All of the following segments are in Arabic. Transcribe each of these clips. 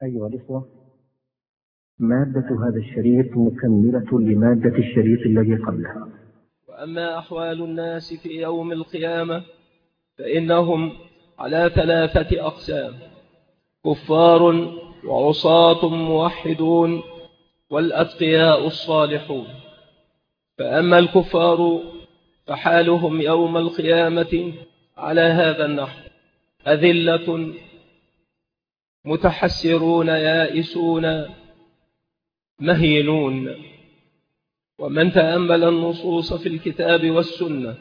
أيها الإخوة، مادة هذا الشريط مكملة لمادة الشريط الذي قبله. وأما أحوال الناس في يوم القيامة فإنهم على 3 أقسام: كفار وعصاة موحدون والأتقياء الصالحون. فأما الكفار فحالهم يوم القيامة على هذا النحو: أذلة متحسرون يائسون مهينون. ومن تأمل النصوص في الكتاب والسنة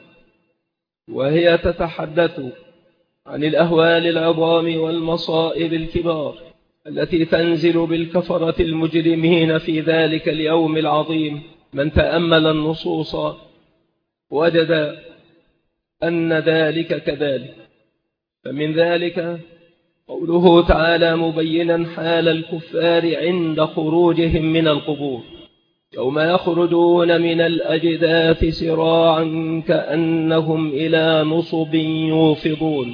وهي تتحدث عن الأهوال العظام والمصائب الكبار التي تنزل بالكفرة المجرمين في ذلك اليوم العظيم، من تأمل النصوص وجد أن ذلك كذلك. فمن ذلك قوله تعالى مبينا حال الكفار عند خروجهم من القبور: يوم يخرجون من الأجداث سراعا كأنهم إلى نصب يوفضون،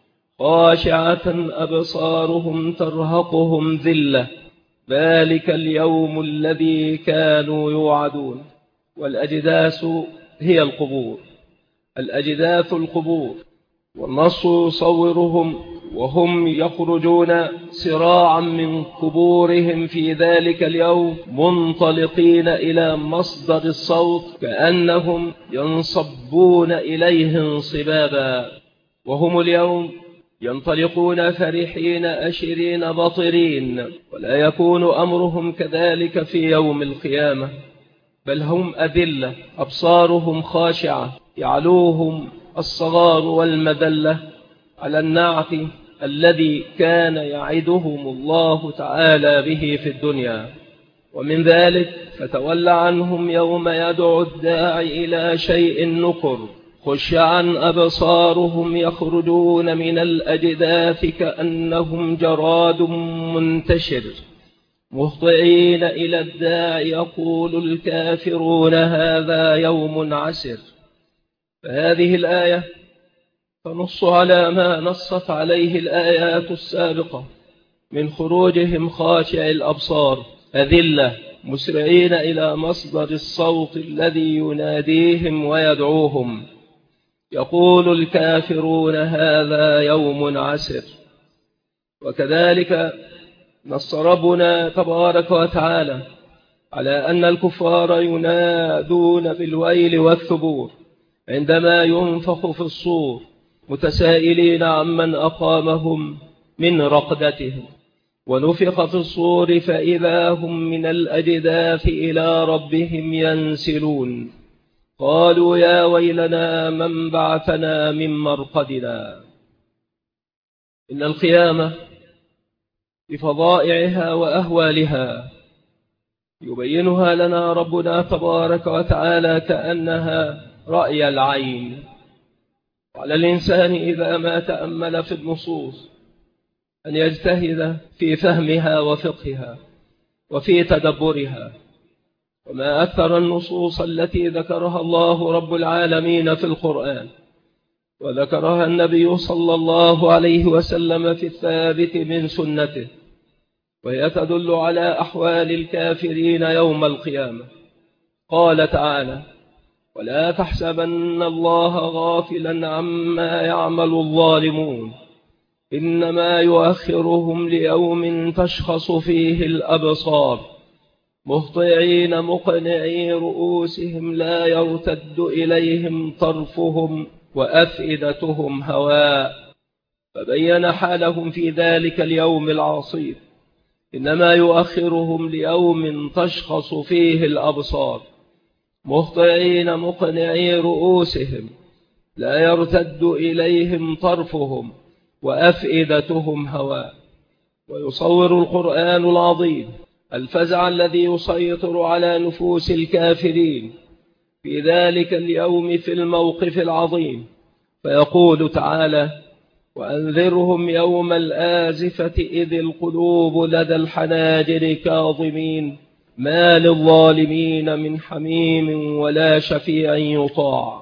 خاشعة أبصارهم ترهقهم ذلة، ذلك اليوم الذي كانوا يوعدون. والأجداث هي القبور، الأجداث القبور. والنص يصورهم وهم يخرجون سراعا من قبورهم في ذلك اليوم منطلقين إلى مصدر الصوت كأنهم ينصبون إليه انصبابا. وهم اليوم ينطلقون فرحين أشرين بطرين، ولا يكون أمرهم كذلك في يوم القيامة، بل هم أذلة أبصارهم خاشعة، يعلوهم الصغار والمذلة على النعت الذي كان يعدهم الله تعالى به في الدنيا. ومن ذلك: فتول عنهم يوم يدعو الداعي إلى شيء نكر، خشعا أبصارهم يخرجون من الأجداث كأنهم جراد منتشر، مهطعين إلى الداعي يقول الكافرون هذا يوم عسر. فهذه الآية تنص على ما نصت عليه الآيات السابقة من خروجهم خاشع الأبصار أذلة مسرعين إلى مصدر الصوت الذي يناديهم ويدعوهم، يقول الكافرون هذا يوم عسر. وكذلك نص ربنا تبارك وتعالى على أن الكفار ينادون بالويل والثبور عندما ينفخ في الصور، متسائلين عمن أقامهم من رقدتهم. ونفخ في الصور فإذا هم من الأجداث إلى ربهم ينسلون، قالوا يا ويلنا من بعثنا من مرقدنا. إن القيامة بفضائعها وأهوالها يبينها لنا ربنا تبارك وتعالى كأنها رأي العين. وعلى الإنسان إذا ما تأمل في النصوص أن يجتهد في فهمها وفقهها وفي تدبرها. وما أكثر النصوص التي ذكرها الله رب العالمين في القرآن وذكرها النبي صلى الله عليه وسلم في الثابت من سنته، وهي تدل على أحوال الكافرين يوم القيامة. قال تعالى: ولا تحسبن الله غافلا عما يعمل الظالمون إنما يؤخرهم ليوم تشخص فيه الأبصار مهطعين مقنعي رؤوسهم لا يرتد إليهم طرفهم وأفئدتهم هواء. فبين حالهم في ذلك اليوم العصيب: إنما يؤخرهم ليوم تشخص فيه الأبصار مهطعين مقنعي رؤوسهم لا يرتد إليهم طرفهم وأفئدتهم هواء. ويصور القرآن العظيم الفزع الذي يسيطر على نفوس الكافرين في ذلك اليوم في الموقف العظيم، فيقول تعالى: وأنذرهم يوم الآزفة إذ القلوب لدى الحناجر كاظمين ما للظالمين من حميم ولا شفيع يطاع.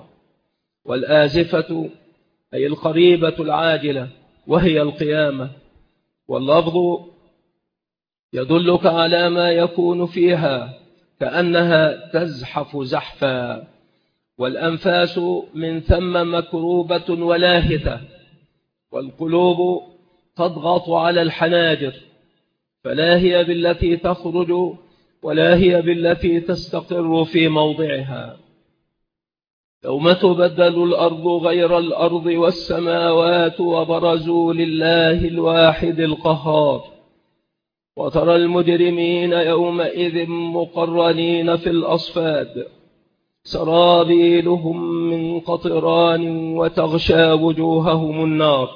والآزفة أي القريبة العاجلة وهي القيامة. واللفظ يدلك على ما يكون فيها كأنها تزحف زحفا، والأنفاس من ثم مكروبة ولاهثة، والقلوب تضغط على الحناجر، فلا هي بالتي تخرج ولا هي بالتي تستقر في موضعها. يوم تبدل الأرض غير الأرض والسماوات وبرزوا لله الواحد القهار، وترى المجرمين يومئذ مقرنين في الأصفاد، سرابيلهم من قطران وتغشى وجوههم النار،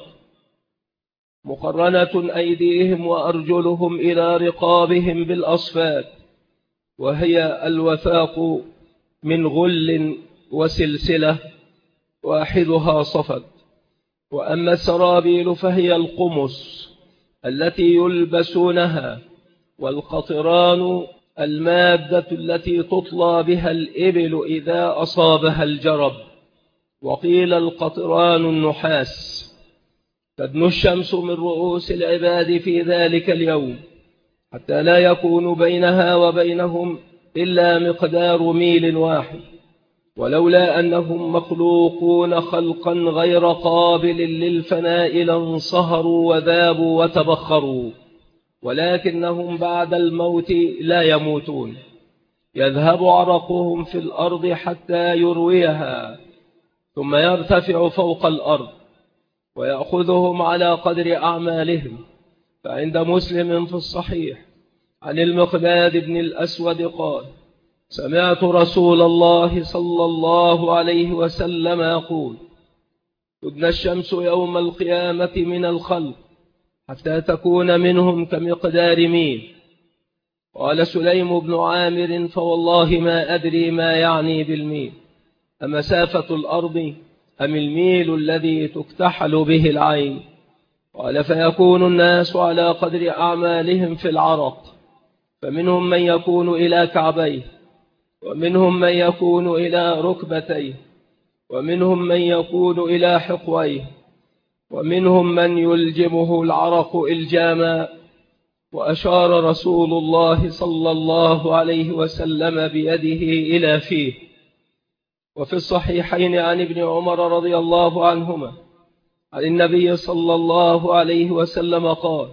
مقرنة أيديهم وأرجلهم إلى رقابهم بالأصفاد، وهي الوثاق من غل وسلسلة واحدها صفد. وأما السرابيل فهي القمص التي يلبسونها، والقطران المادة التي تطلى بها الإبل إذا أصابها الجرب، وقيل القطران النحاس. تدنو الشمس من رؤوس العباد في ذلك اليوم حتى لا يكون بينها وبينهم إلا مقدار ميل واحد، ولولا أنهم مخلوقون خلقا غير قابل للفناء لانصهروا وذابوا وتبخروا، ولكنهم بعد الموت لا يموتون، يذهب عرقهم في الأرض حتى يرويها، ثم يرتفع فوق الأرض ويأخذهم على قدر أعمالهم. فعند مسلم في الصحيح عن المقداد بن الأسود قال: سمعت رسول الله صلى الله عليه وسلم يقول: تدنى الشمس يوم القيامة من الخلق حتى تكون منهم كمقدار ميل. قال سليم بن عامر: فوالله ما أدري ما يعني بالميل، أمسافة الأرض أم الميل الذي تكتحل به العين؟ قال: فيكون الناس على قدر أعمالهم في العرق، فمنهم من يكون إلى كعبيه، ومنهم من يكون إلى ركبتيه، ومنهم من يكون إلى حقويه، ومنهم من يلجمه العرق إلجاما. وأشار رسول الله صلى الله عليه وسلم بيده إلى فيه. وفي الصحيحين عن ابن عمر رضي الله عنهما عن النبي صلى الله عليه وسلم قال: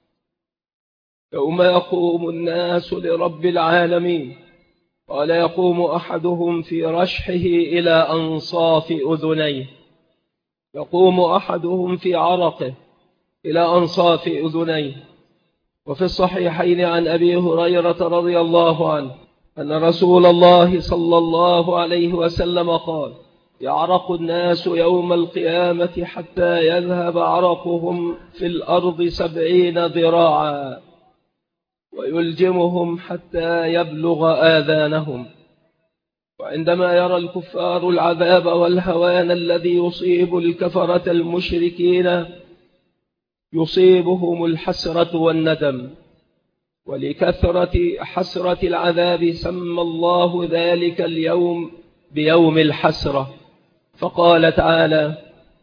يوم يقوم الناس لرب العالمين، قال: يقوم أحدهم في رشحه إلى أنصاف أذنيه، يقوم أحدهم في عرقه إلى أنصاف أذنيه. وفي الصحيحين عن أبي هريرة رضي الله عنه أن رسول الله صلى الله عليه وسلم قال: يعرق الناس يوم القيامة حتى يذهب عرقهم في الأرض 70 ذراعا، ويلجمهم حتى يبلغ آذانهم. وعندما يرى الكفار العذاب والهوان الذي يصيب الكفرة المشركين يصيبهم الحسرة والندم، ولكثرة حسرة العذاب سمى الله ذلك اليوم بيوم الحسرة، فقال تعالى: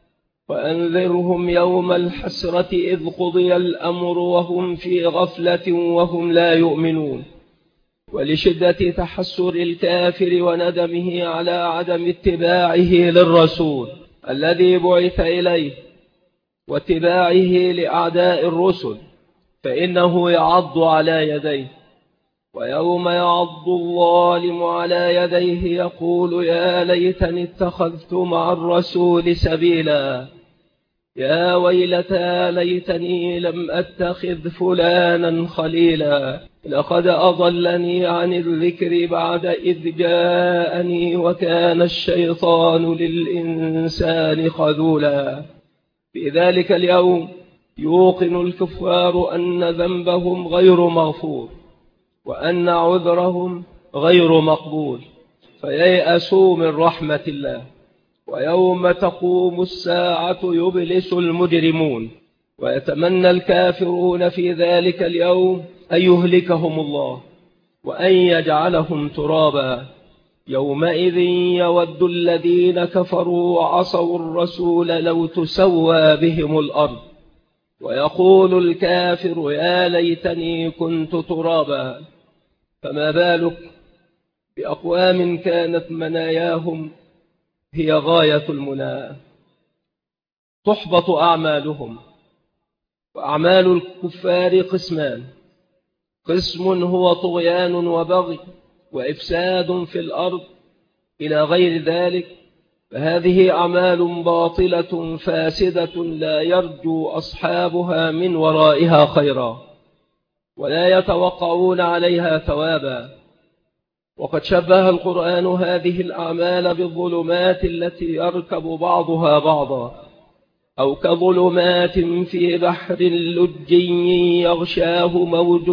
وأنذرهم يوم الحسرة إذ قضي الأمر وهم في غفلة وهم لا يؤمنون. ولشدة تحسر الكافر وندمه على عدم اتباعه للرسول الذي بعث إليه واتباعه لأعداء الرسل، فإنه يعض على يديه. ويوم يعض الظالم على يديه يقول: يا ليتني اتخذت مع الرسول سبيلا، يا ويلتى ليتني لم أتخذ فلانا خليلا، لقد أضلني عن الذكر بعد إذ جاءني وكان الشيطان للإنسان خذولا. في ذلك اليوم يوقن الكفار أن ذنبهم غير مغفور، وأن عذرهم غير مقبول، فييأسوا من رحمة الله. ويوم تقوم الساعة يبلس المجرمون، ويتمنى الكافرون في ذلك اليوم أن يهلكهم الله وأن يجعلهم ترابا. يومئذ يود الذين كفروا وعصوا الرسول لو تسوى بهم الأرض، ويقول الكافر يا ليتني كنت ترابا. فما بالك بأقوام كانت مناياهم هي غاية المنى. تحبط أعمالهم. وأعمال الكفار قسمان: قسم هو طغيان وبغي وإفساد في الأرض إلى غير ذلك، فهذه أعمال باطلة فاسدة لا يرجو أصحابها من ورائها خيرا ولا يتوقعون عليها ثوابا. وقد شبه القرآن هذه الأعمال بالظلمات التي يركب بعضها بعضا، أو كظلمات في بحر لجي يغشاه موج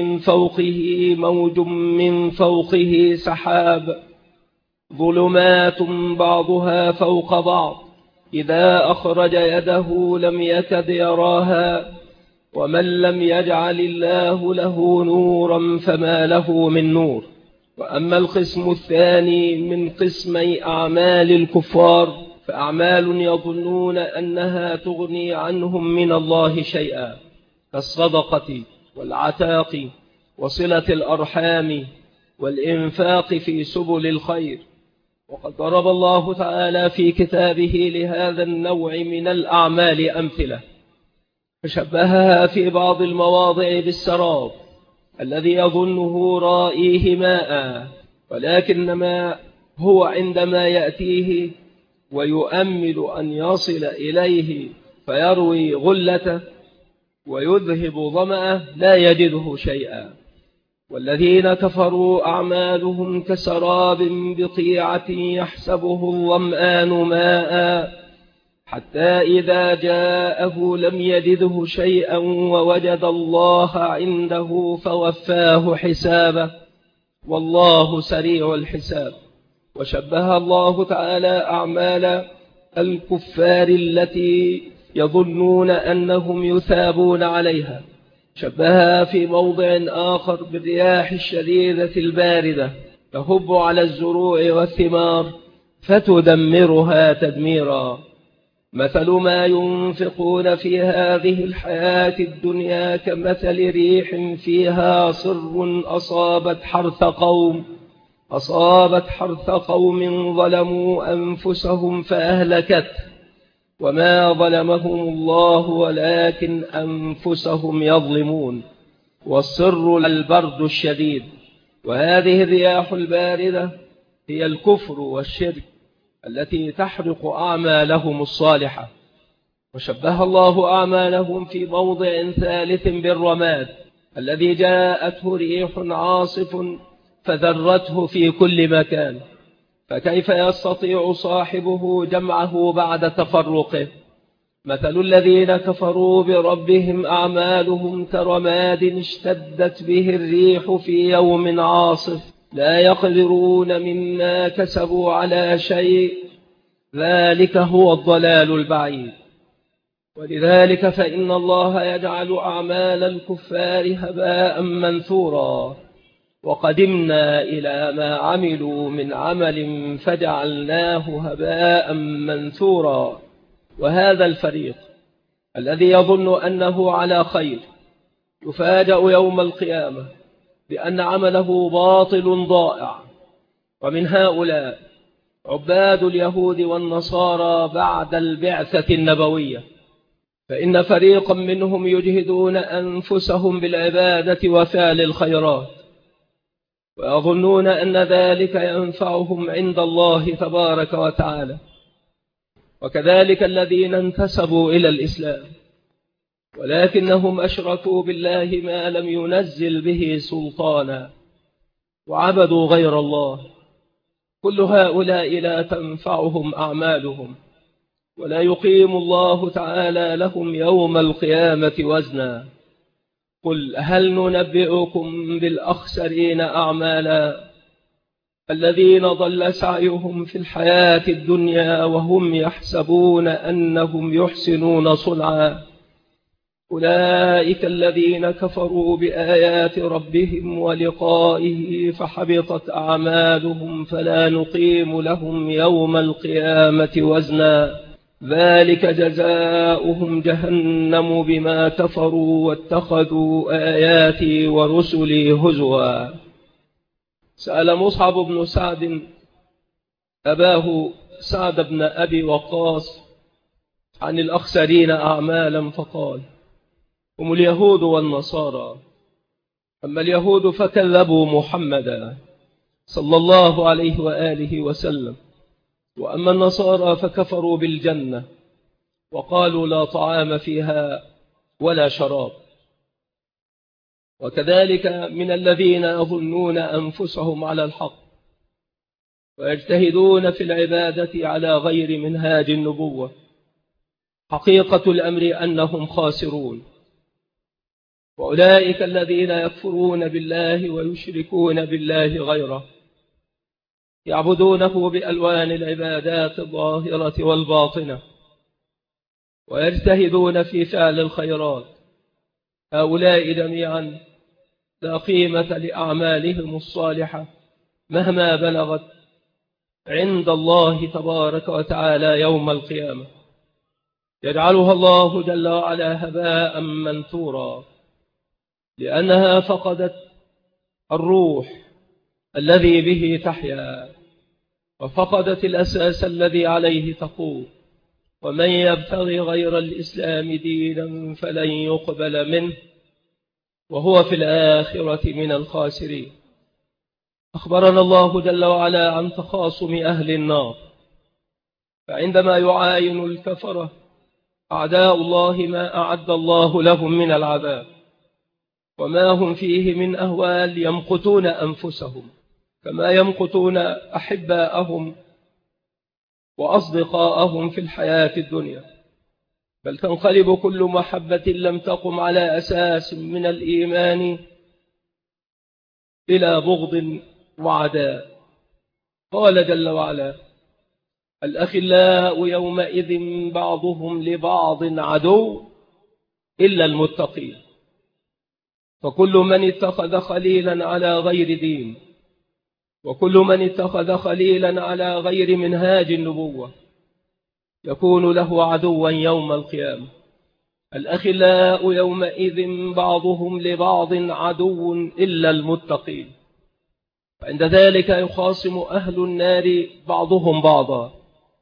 من فوقه سحاب، ظلمات بعضها فوق بعض إذا أخرج يده لم يكد يراها، ومن لم يجعل الله له نورا فما له من نور. وأما القسم الثاني من قسمي أعمال الكفار فأعمال يظنون أنها تغني عنهم من الله شيئا، كالصدقة والعتاق وصلة الأرحام والإنفاق في سبل الخير. وقد ضرب الله تعالى في كتابه لهذا النوع من الأعمال أمثلة، فشبهها في بعض المواضع بالسراب الذي يظنه رائيه ماء، ولكنما هو عندما يأتيه ويؤمل أن يصل إليه فيروي غلته ويذهب ظمأه لا يجده شيئا. والذين كفروا أعمالهم كسراب بقيعة يحسبه الظمآن ماء حتى إذا جاءه لم يجده شيئا ووجد الله عنده فوفاه حسابه والله سريع الحساب. وشبه الله تعالى أعمال الكفار التي يظنون أنهم يثابون عليها، شبهها في موضع آخر بالرياح الشديدة الباردة تهب على الزروع والثمار فتدمرها تدميرا. مثل ما ينفقون في هذه الحياة الدنيا كمثل ريح فيها صر أصابت حرث قوم ظلموا أنفسهم فأهلكته، وما ظلمهم الله ولكن أنفسهم يظلمون. والصر البرد الشديد. وهذه الرياح الباردة هي الكفر والشرك التي تحرق أعمالهم الصالحة. وشبه الله أعمالهم في موضع ثالث بالرماد الذي جاءته ريح عاصف فذرته في كل مكان، فكيف يستطيع صاحبه جمعه بعد تفرقه؟ مثل الذين كفروا بربهم أعمالهم كرماد اشتدت به الريح في يوم عاصف لا يقدرون مما كسبوا على شيء، ذلك هو الضلال البعيد. ولذلك فإن الله يجعل أعمال الكفار هباء منثورا، وقدمنا إلى ما عملوا من عمل فجعلناه هباء منثورا. وهذا الفريق الذي يظن أنه على خير يفاجأ يوم القيامة بأن عمله باطل ضائع. ومن هؤلاء عباد اليهود والنصارى بعد البعثة النبوية، فإن فريقا منهم يجهدون أنفسهم بالعبادة وفعل الخيرات ويظنون أن ذلك ينفعهم عند الله تبارك وتعالى، وكذلك الذين انتسبوا إلى الإسلام ولكنهم أشركوا بالله ما لم ينزل به سلطانا وعبدوا غير الله. كل هؤلاء لا تنفعهم أعمالهم ولا يقيم الله تعالى لهم يوم القيامة وزنا. قل هل ننبئكم بالأخسرين أعمالا الذين ضل سعيهم في الحياة الدنيا وهم يحسبون أنهم يحسنون صنعا، أولئك الذين كفروا بآيات ربهم ولقائه فحبطت أعمالهم فلا نقيم لهم يوم القيامة وزنا ذلك جزاؤهم جهنم بما كفروا واتخذوا آياتي ورسلي هزوا. سأل مصعب بن سعد أباه سعد بن أبي وقاص عن الأخسرين أعمالا فقال: هم اليهود والنصارى. أما اليهود فكذبوا محمدا صلى الله عليه وآله وسلم، وأما النصارى فكفروا بالجنة وقالوا لا طعام فيها ولا شراب. وكذلك من الذين يظنون أنفسهم على الحق ويجتهدون في العبادة على غير منهاج النبوة، حقيقة الأمر أنهم خاسرون. وأولئك الذين يكفرون بالله ويشركون بالله غيره، يعبدونه بألوان العبادات الظاهرة والباطنة، ويجتهدون في فعل الخيرات. هؤلاء جميعا لا قيمة لأعمالهم الصالحة مهما بلغت عند الله تبارك وتعالى يوم القيامة، يجعلها الله جل وعلا هباء منثورا، لأنها فقدت الروح الذي به تحيا، وفقدت الأساس الذي عليه تقوم. ومن يبتغي غير الإسلام دينا فلن يقبل منه وهو في الآخرة من الخاسرين. أخبرنا الله جل وعلا عن تخاصم أهل النار، فعندما يعاين الكفرة أعداء الله ما أعد الله لهم من العذاب وما هم فيه من أهوال، يمقتون أنفسهم كما يمقتون أحباءهم وأصدقاءهم في الحياة الدنيا، بل تنقلب كل محبة لم تقم على أساس من الإيمان إلى بغض وعداء. قال جل وعلا: الأخلاء يومئذ بعضهم لبعض عدو إلا المتقين. فكل من اتخذ خليلا على غير دين، وكل من اتخذ خليلا على غير منهاج النبوة يكون له عدوا يوم القيامة. الأخلاء يومئذ بعضهم لبعض عدو إلا المتقين. وعند ذلك يخاصم أهل النار بعضهم بعضا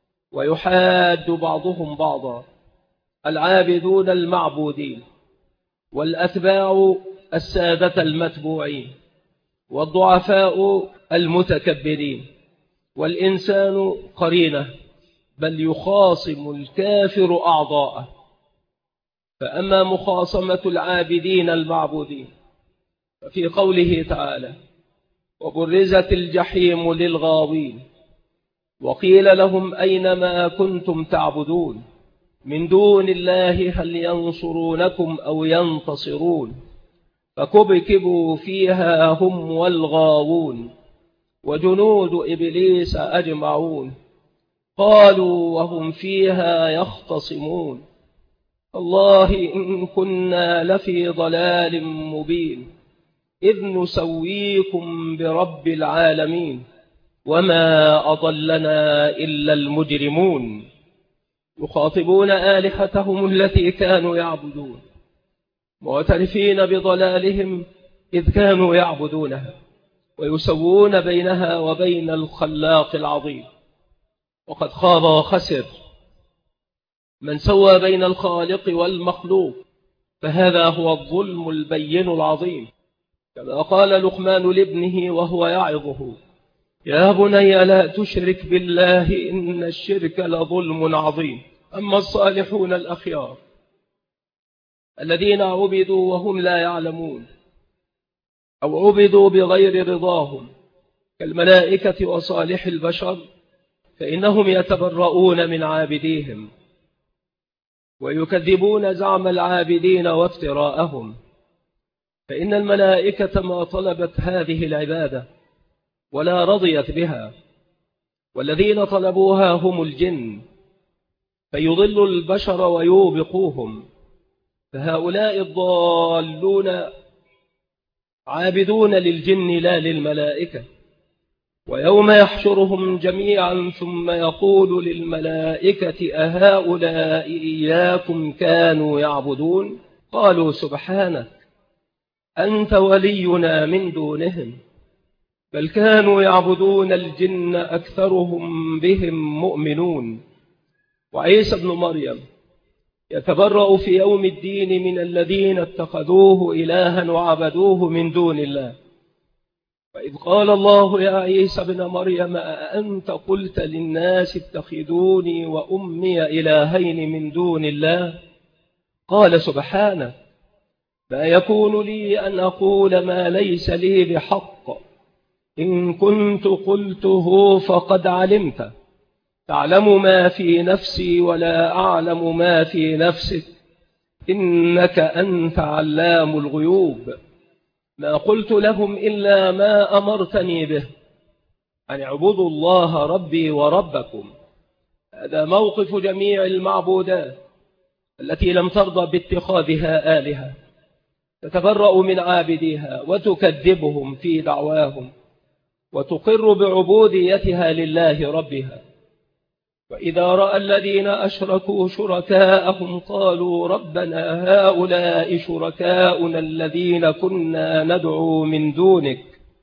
ويحاد بعضهم بعضا، العابدون المعبودين، والأتباع السادة المتبوعين، والضعفاء المتكبرين، والإنسان قرينه، بل يخاصم الكافر أعضاءه. فأما مخاصمة العابدين المعبودين ففي قوله تعالى: وبرزت الجحيم للغاوين وقيل لهم أين ما كنتم تعبدون من دون الله هل ينصرونكم أو ينتصرون فكبكبوا فيها هم والغاوون وجنود إبليس أجمعون قالوا وهم فيها يختصمون الله إن كنا لفي ضلال مبين إذ نسويكم برب العالمين وما أضلنا إلا المجرمون. يخاطبون آلهتهم التي كانوا يعبدون معترفين بضلالهم إذ كانوا يعبدونها، ويسوون بينها وبين الخلاق العظيم. وقد خاب وخسر من سوى بين الخالق والمخلوق، فهذا هو الظلم البين العظيم. كما قال لقمان لابنه وهو يعظه: يا بني لا تشرك بالله إن الشرك لظلم عظيم. أما الصالحون الأخيار الذين عبدوا وهم لا يعلمون أو عبدوا بغير رضاهم كالملائكة وصالح البشر، فإنهم يتبرؤون من عابديهم ويكذبون زعم العابدين وافتراءهم، فإن الملائكة ما طلبت هذه العبادة ولا رضيت بها، والذين طلبوها هم الجن، فيضل البشر ويوبقوهم. فهؤلاء الضالون عابدون للجن لا للملائكة، ويوم يحشرهم جميعا ثم يقول للملائكة أهؤلاء إياكم كانوا يعبدون؟ قالوا سبحانك أنت ولينا من دونهم بل كانوا يعبدون الجن أكثرهم بهم مؤمنون. وعيسى بن مريم يتبرأ في يوم الدين من الذين اتخذوه إلها وعبدوه من دون الله. فإذ قال الله يا عيسى بن مريم أأنت قلت للناس اتخذوني وأمي إلهين من دون الله؟ قال سبحانه ما يكون لي أن أقول ما ليس لي بحق، إن كنت قلته فقد علمت، تعلم ما في نفسي ولا أعلم ما في نفسك، إنك أنت علام الغيوب. ما قلت لهم إلا ما أمرتني به أن اعبدوا الله ربي وربكم. هذا موقف جميع المعبودات التي لم ترضى باتخاذها آلهة، تتبرأ من عابديها وتكذبهم في دعواهم وتقر بعبوديتها لله ربها. وإذا رأى الذين أشركوا شركاءهم قالوا ربنا هؤلاء شركاؤنا الذين كنا ندعو من دونك،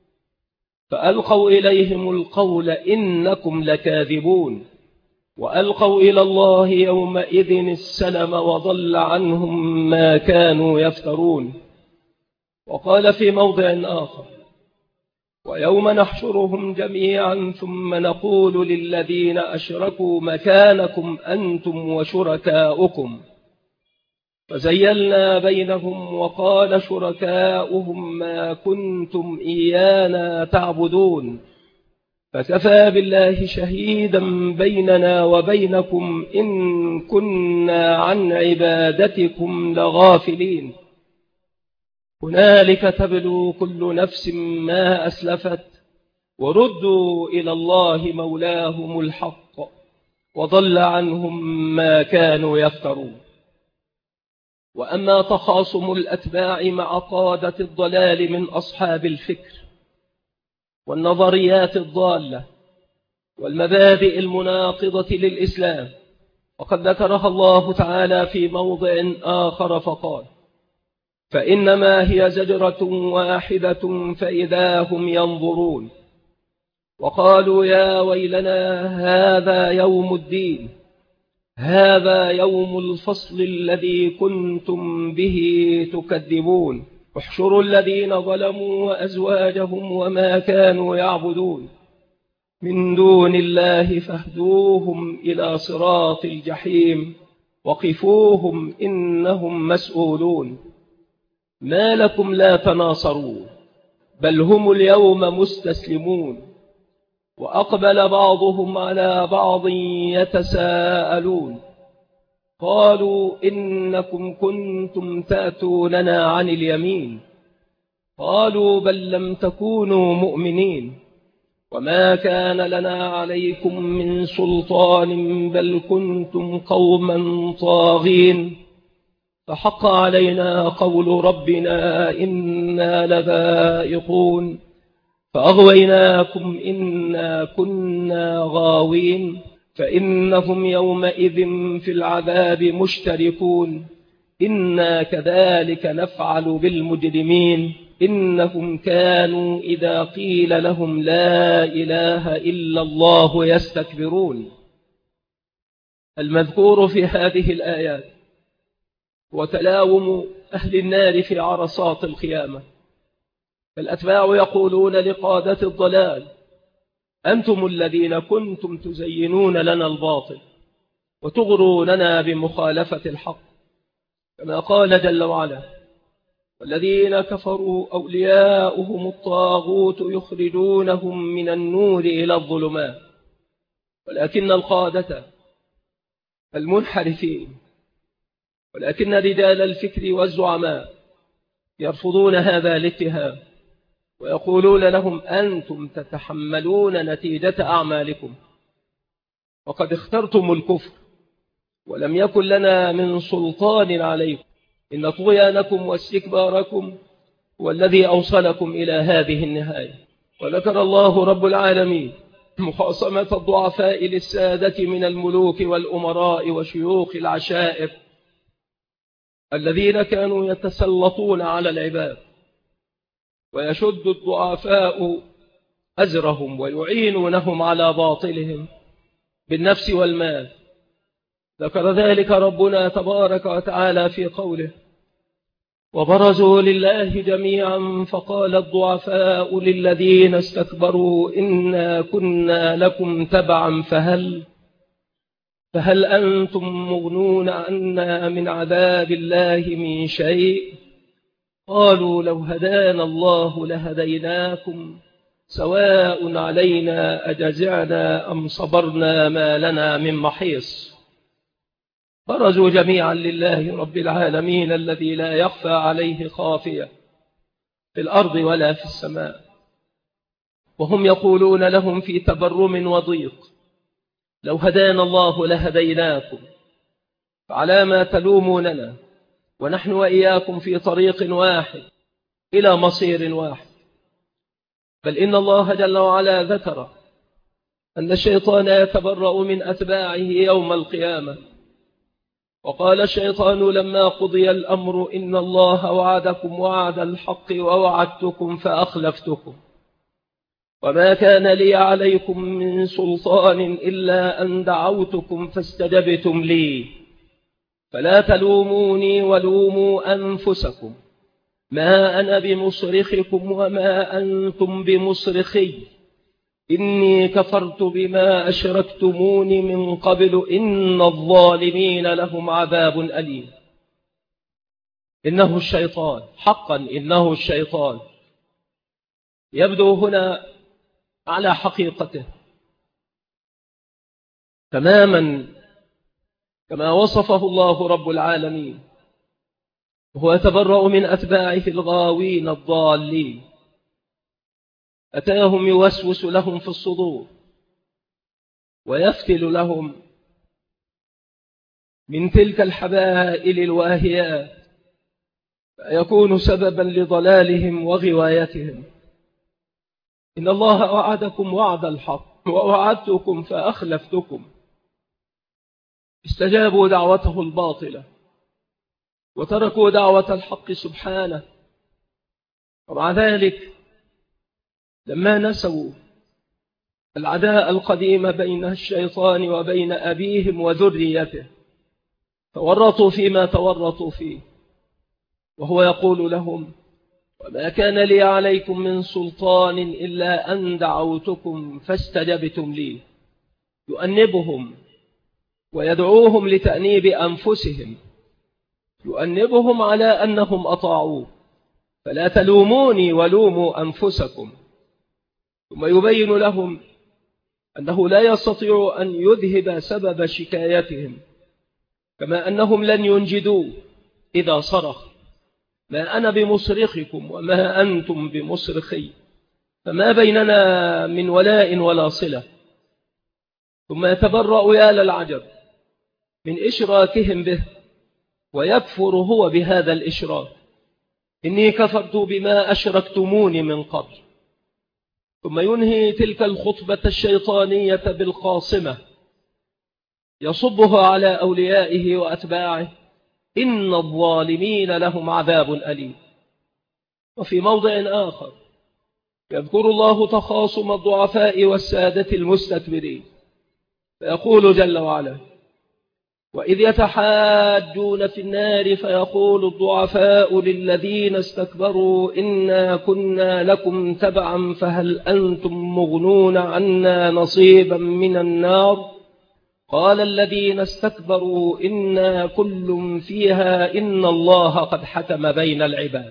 فألقوا إليهم القول إنكم لكاذبون، وألقوا إلى الله يومئذ السلم وضل عنهم ما كانوا يفترون. وقال في موضع آخر ويوم نحشرهم جميعا ثم نقول للذين أشركوا مكانكم أنتم وشركاؤكم، فزيلنا بينهم وقال شركاؤهم ما كنتم إيانا تعبدون، فكفى بالله شهيدا بيننا وبينكم إن كنا عن عبادتكم لغافلين. هنالك تبلو كل نفس ما أسلفت وردوا إلى الله مولاهم الحق وضل عنهم ما كانوا يفترون. وأما تخاصم الأتباع مع قادة الضلال من أصحاب الفكر والنظريات الضالة والمبادئ المناقضة للإسلام، وقد ذكرها الله تعالى في موضع آخر فقال فإنما هي زجرة واحدة فإذا هم ينظرون. وقالوا يا ويلنا هذا يوم الدين، هذا يوم الفصل الذي كنتم به تكذبون، احشروا الذين ظلموا وأزواجهم وما كانوا يعبدون من دون الله فاهدوهم إلى صراط الجحيم وقفوهم إنهم مسؤولون. ما لكم لا تناصرون بل هم اليوم مستسلمون. وأقبل بعضهم على بعض يتساءلون قالوا إنكم كنتم تأتوننا عن اليمين، قالوا بل لم تكونوا مؤمنين وما كان لنا عليكم من سلطان بل كنتم قوما طاغين، فحق علينا قول ربنا إنا لذائقون فأغويناكم إنا كنا غاوين، فإنهم يومئذ في العذاب مشتركون، إنا كذلك نفعل بالمجرمين إنهم كانوا إذا قيل لهم لا إله إلا الله يستكبرون. المذكور في هذه الآيات وتلاوم أهل النار في عرصات القيامة. فالأتباع يقولون لقادة الضلال أنتم الذين كنتم تزينون لنا الباطل وتغروننا بمخالفة الحق، كما قال جل وعلا والذين كفروا أولياؤهم الطاغوت يخرجونهم من النور إلى الظلمات. ولكن القادة المنحرفين ولكن رجال الفكر والزعماء يرفضون هذا الاتهام ويقولون لهم أنتم تتحملون نتيجة أعمالكم وقد اخترتم الكفر ولم يكن لنا من سلطان عليكم، إن طغيانكم واستكباركم والذي أوصلكم إلى هذه النهاية. وذكر الله رب العالمين مخاصمة الضعفاء للسادة من الملوك والأمراء وشيوخ العشائر الذين كانوا يتسلطون على العباد، ويشد الضعفاء أزرهم ويعينونهم على باطلهم بالنفس والمال. ذكر ذلك ربنا تبارك وتعالى في قوله: وبرزوا لله جميعا فقال الضعفاء للذين استكبروا إنا كنا لكم تبعا فهل أنتم مغنون عنا من عذاب الله من شيء؟ قالوا لو هدانا الله لهديناكم سواء علينا أجزعنا أم صبرنا ما لنا من محيص. برزوا جميعا لله رب العالمين الذي لا يخفى عليه خافية في الأرض ولا في السماء، وهم يقولون لهم في تبرم وضيق: لو هدانا الله لهديناكم، فعلى ما تلوموننا ونحن وإياكم في طريق واحد إلى مصير واحد؟ بل إن الله جل وعلا ذكر أن الشيطان يتبرأ من أتباعه يوم القيامة، وقال الشيطان لما قضي الأمر إن الله وعدكم وعد الحق ووعدتكم فأخلفتكم وما كان لي عليكم من سلطان إلا أن دعوتكم فاستجبتم لي فلا تلوموني ولوموا أنفسكم ما أنا بمصرخكم وما أنتم بمصرخي إني كفرت بما أشركتمون من قبل إن الظالمين لهم عذاب أليم. إنه الشيطان، حقا إنه الشيطان يبدو هنا على حقيقته تماما كما وصفه الله رب العالمين، وهو يتبرأ من أتباعه الغاوين الضالين. أتاهم يوسوس لهم في الصدور ويفتل لهم من تلك الحبائل الواهيات فيكون سببا لضلالهم وغوايتهم. إن الله وعدكم وعد الحق ووعدتكم فأخلفتكم. استجابوا دعوته الباطلة وتركوا دعوة الحق سبحانه، ومع ذلك لما نسوا العداء القديم بين الشيطان وبين أبيهم وذريته تورطوا فيما تورطوا فيه، وهو يقول لهم: وما كان لي عليكم من سلطان إلا أن دعوتكم فاستجبتم لي. يؤنبهم ويدعوهم لتأنيب أنفسهم، يؤنبهم على أنهم أطاعوه، فلا تلوموني ولوموا أنفسكم. ثم يبين لهم أنه لا يستطيع أن يذهب سبب شكايتهم، كما أنهم لن ينجدوه إذا صرخ: ما أنا بمصرخكم وما أنتم بمصرخي، فما بيننا من ولاء ولا صلة. ثم يتبرأ يا للعجب من إشراكهم به ويكفر هو بهذا الإشراك: إني كفرت بما أشركتموني من قبل. ثم ينهي تلك الخطبة الشيطانية بالقاصمة يصبها على أوليائه وأتباعه: إن الظالمين لهم عذاب أليم. وفي موضع آخر يذكر الله تخاصم الضعفاء والسادة المستكبرين، فيقول جل وعلا: وإذ يتحاجون في النار فيقول الضعفاء للذين استكبروا إنا كنا لكم تبعا فهل أنتم مغنون عنا نصيبا من النار قال الذين استكبروا إنا كل فيها إن الله قد حكم بين العباد.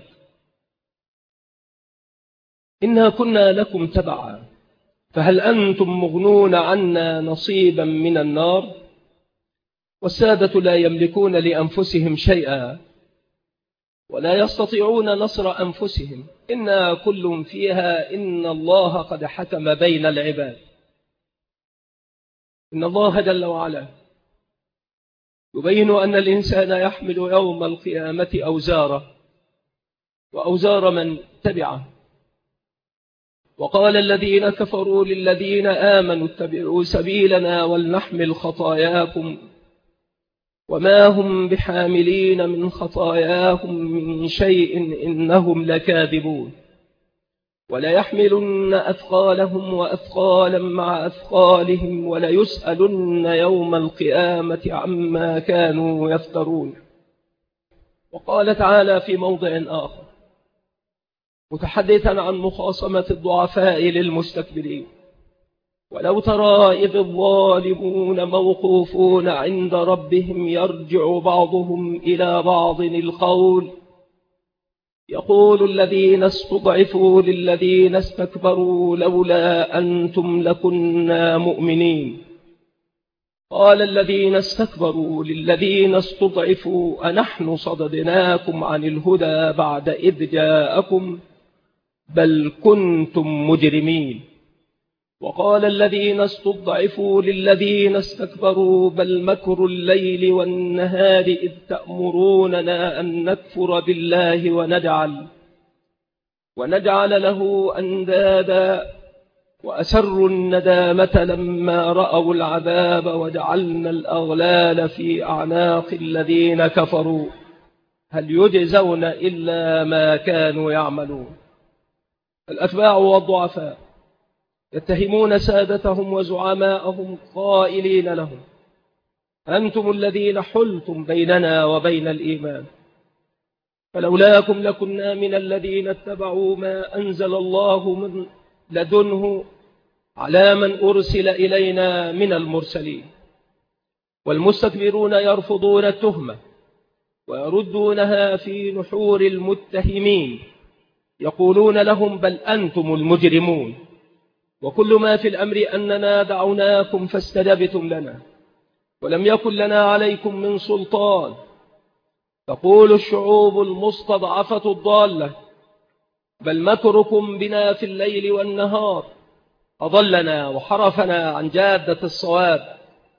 إنا كنا لكم تبعا فهل أنتم مغنون عنا نصيبا من النار. والسادة لا يملكون لأنفسهم شيئا ولا يستطيعون نصر أنفسهم. إنا كل فيها إن الله قد حكم بين العباد. إن الله جل وعلا يبين أن الإنسان يحمل يوم القيامة أوزاره وأوزار من تبعه، وقال الذين كفروا للذين آمنوا اتبعوا سبيلنا ولنحمل خطاياكم وما هم بحاملين من خطاياهم من شيء إنهم لكاذبون وليحملن أثقالهم وأثقالا مع أثقالهم وليسألن يوم القيامة عما كانوا يفترون. وقال تعالى في موضع آخر متحدثا عن مخاصمة الضعفاء للمستكبرين: ولو ترى إذ الظالمون موقوفون عند ربهم يرجع بعضهم إلى بعض القول يقول الذين استضعفوا للذين استكبروا لولا أنتم لكنا مؤمنين قال الذين استكبروا للذين استضعفوا أنحن صددناكم عن الهدى بعد إذ جاءكم بل كنتم مجرمين وقال الذين استضعفوا للذين استكبروا بل مكر الليل والنهار إذ تأمروننا أن نكفر بالله ونجعل له أندادا وأسروا الندامة لما رأوا العذاب وجعلنا الأغلال في أعناق الذين كفروا هل يجزون إلا ما كانوا يعملون. الأتباع والضعفاء يتهمون سادتهم وزعماءهم قائلين لهم: أنتم الذين حلتم بيننا وبين الإيمان فلولاكم لكنا من الذين اتبعوا ما أنزل الله من لدنه على من أرسل إلينا من المرسلين. والمستكبرون يرفضون التهمة ويردونها في نحور المتهمين يقولون لهم: بل أنتم المجرمون وكل ما في الأمر أننا دعوناكم فاستجبتم لنا ولم يكن لنا عليكم من سلطان. تقول الشعوب المستضعفة الضالة: بل مكركم بنا في الليل والنهار أضلنا وحرفنا عن جادة الصواب.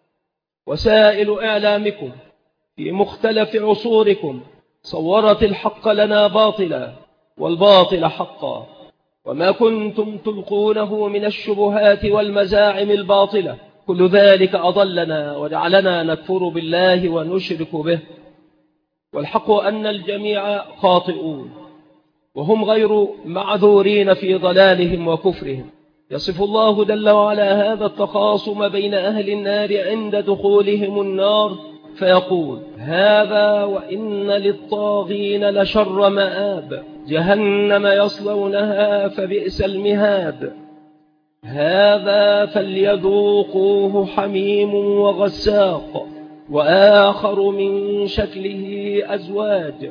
وسائل إعلامكم في مختلف عصوركم صورت الحق لنا باطلا والباطل حقا وما كنتم تلقونه من الشبهات والمزاعم الباطلة كل ذلك أضلنا وجعلنا نكفر بالله ونشرك به والحق أن الجميع خاطئون وهم غير معذورين في ضلالهم وكفرهم. يصف الله جل وعلا هذا التخاصم بين أهل النار عند دخولهم النار فيقول: هذا وإن للطاغين لشر مآب جهنم يصلونها فبئس المهاد هذا فليذوقوه حميم وغساق وآخر من شكله أزواج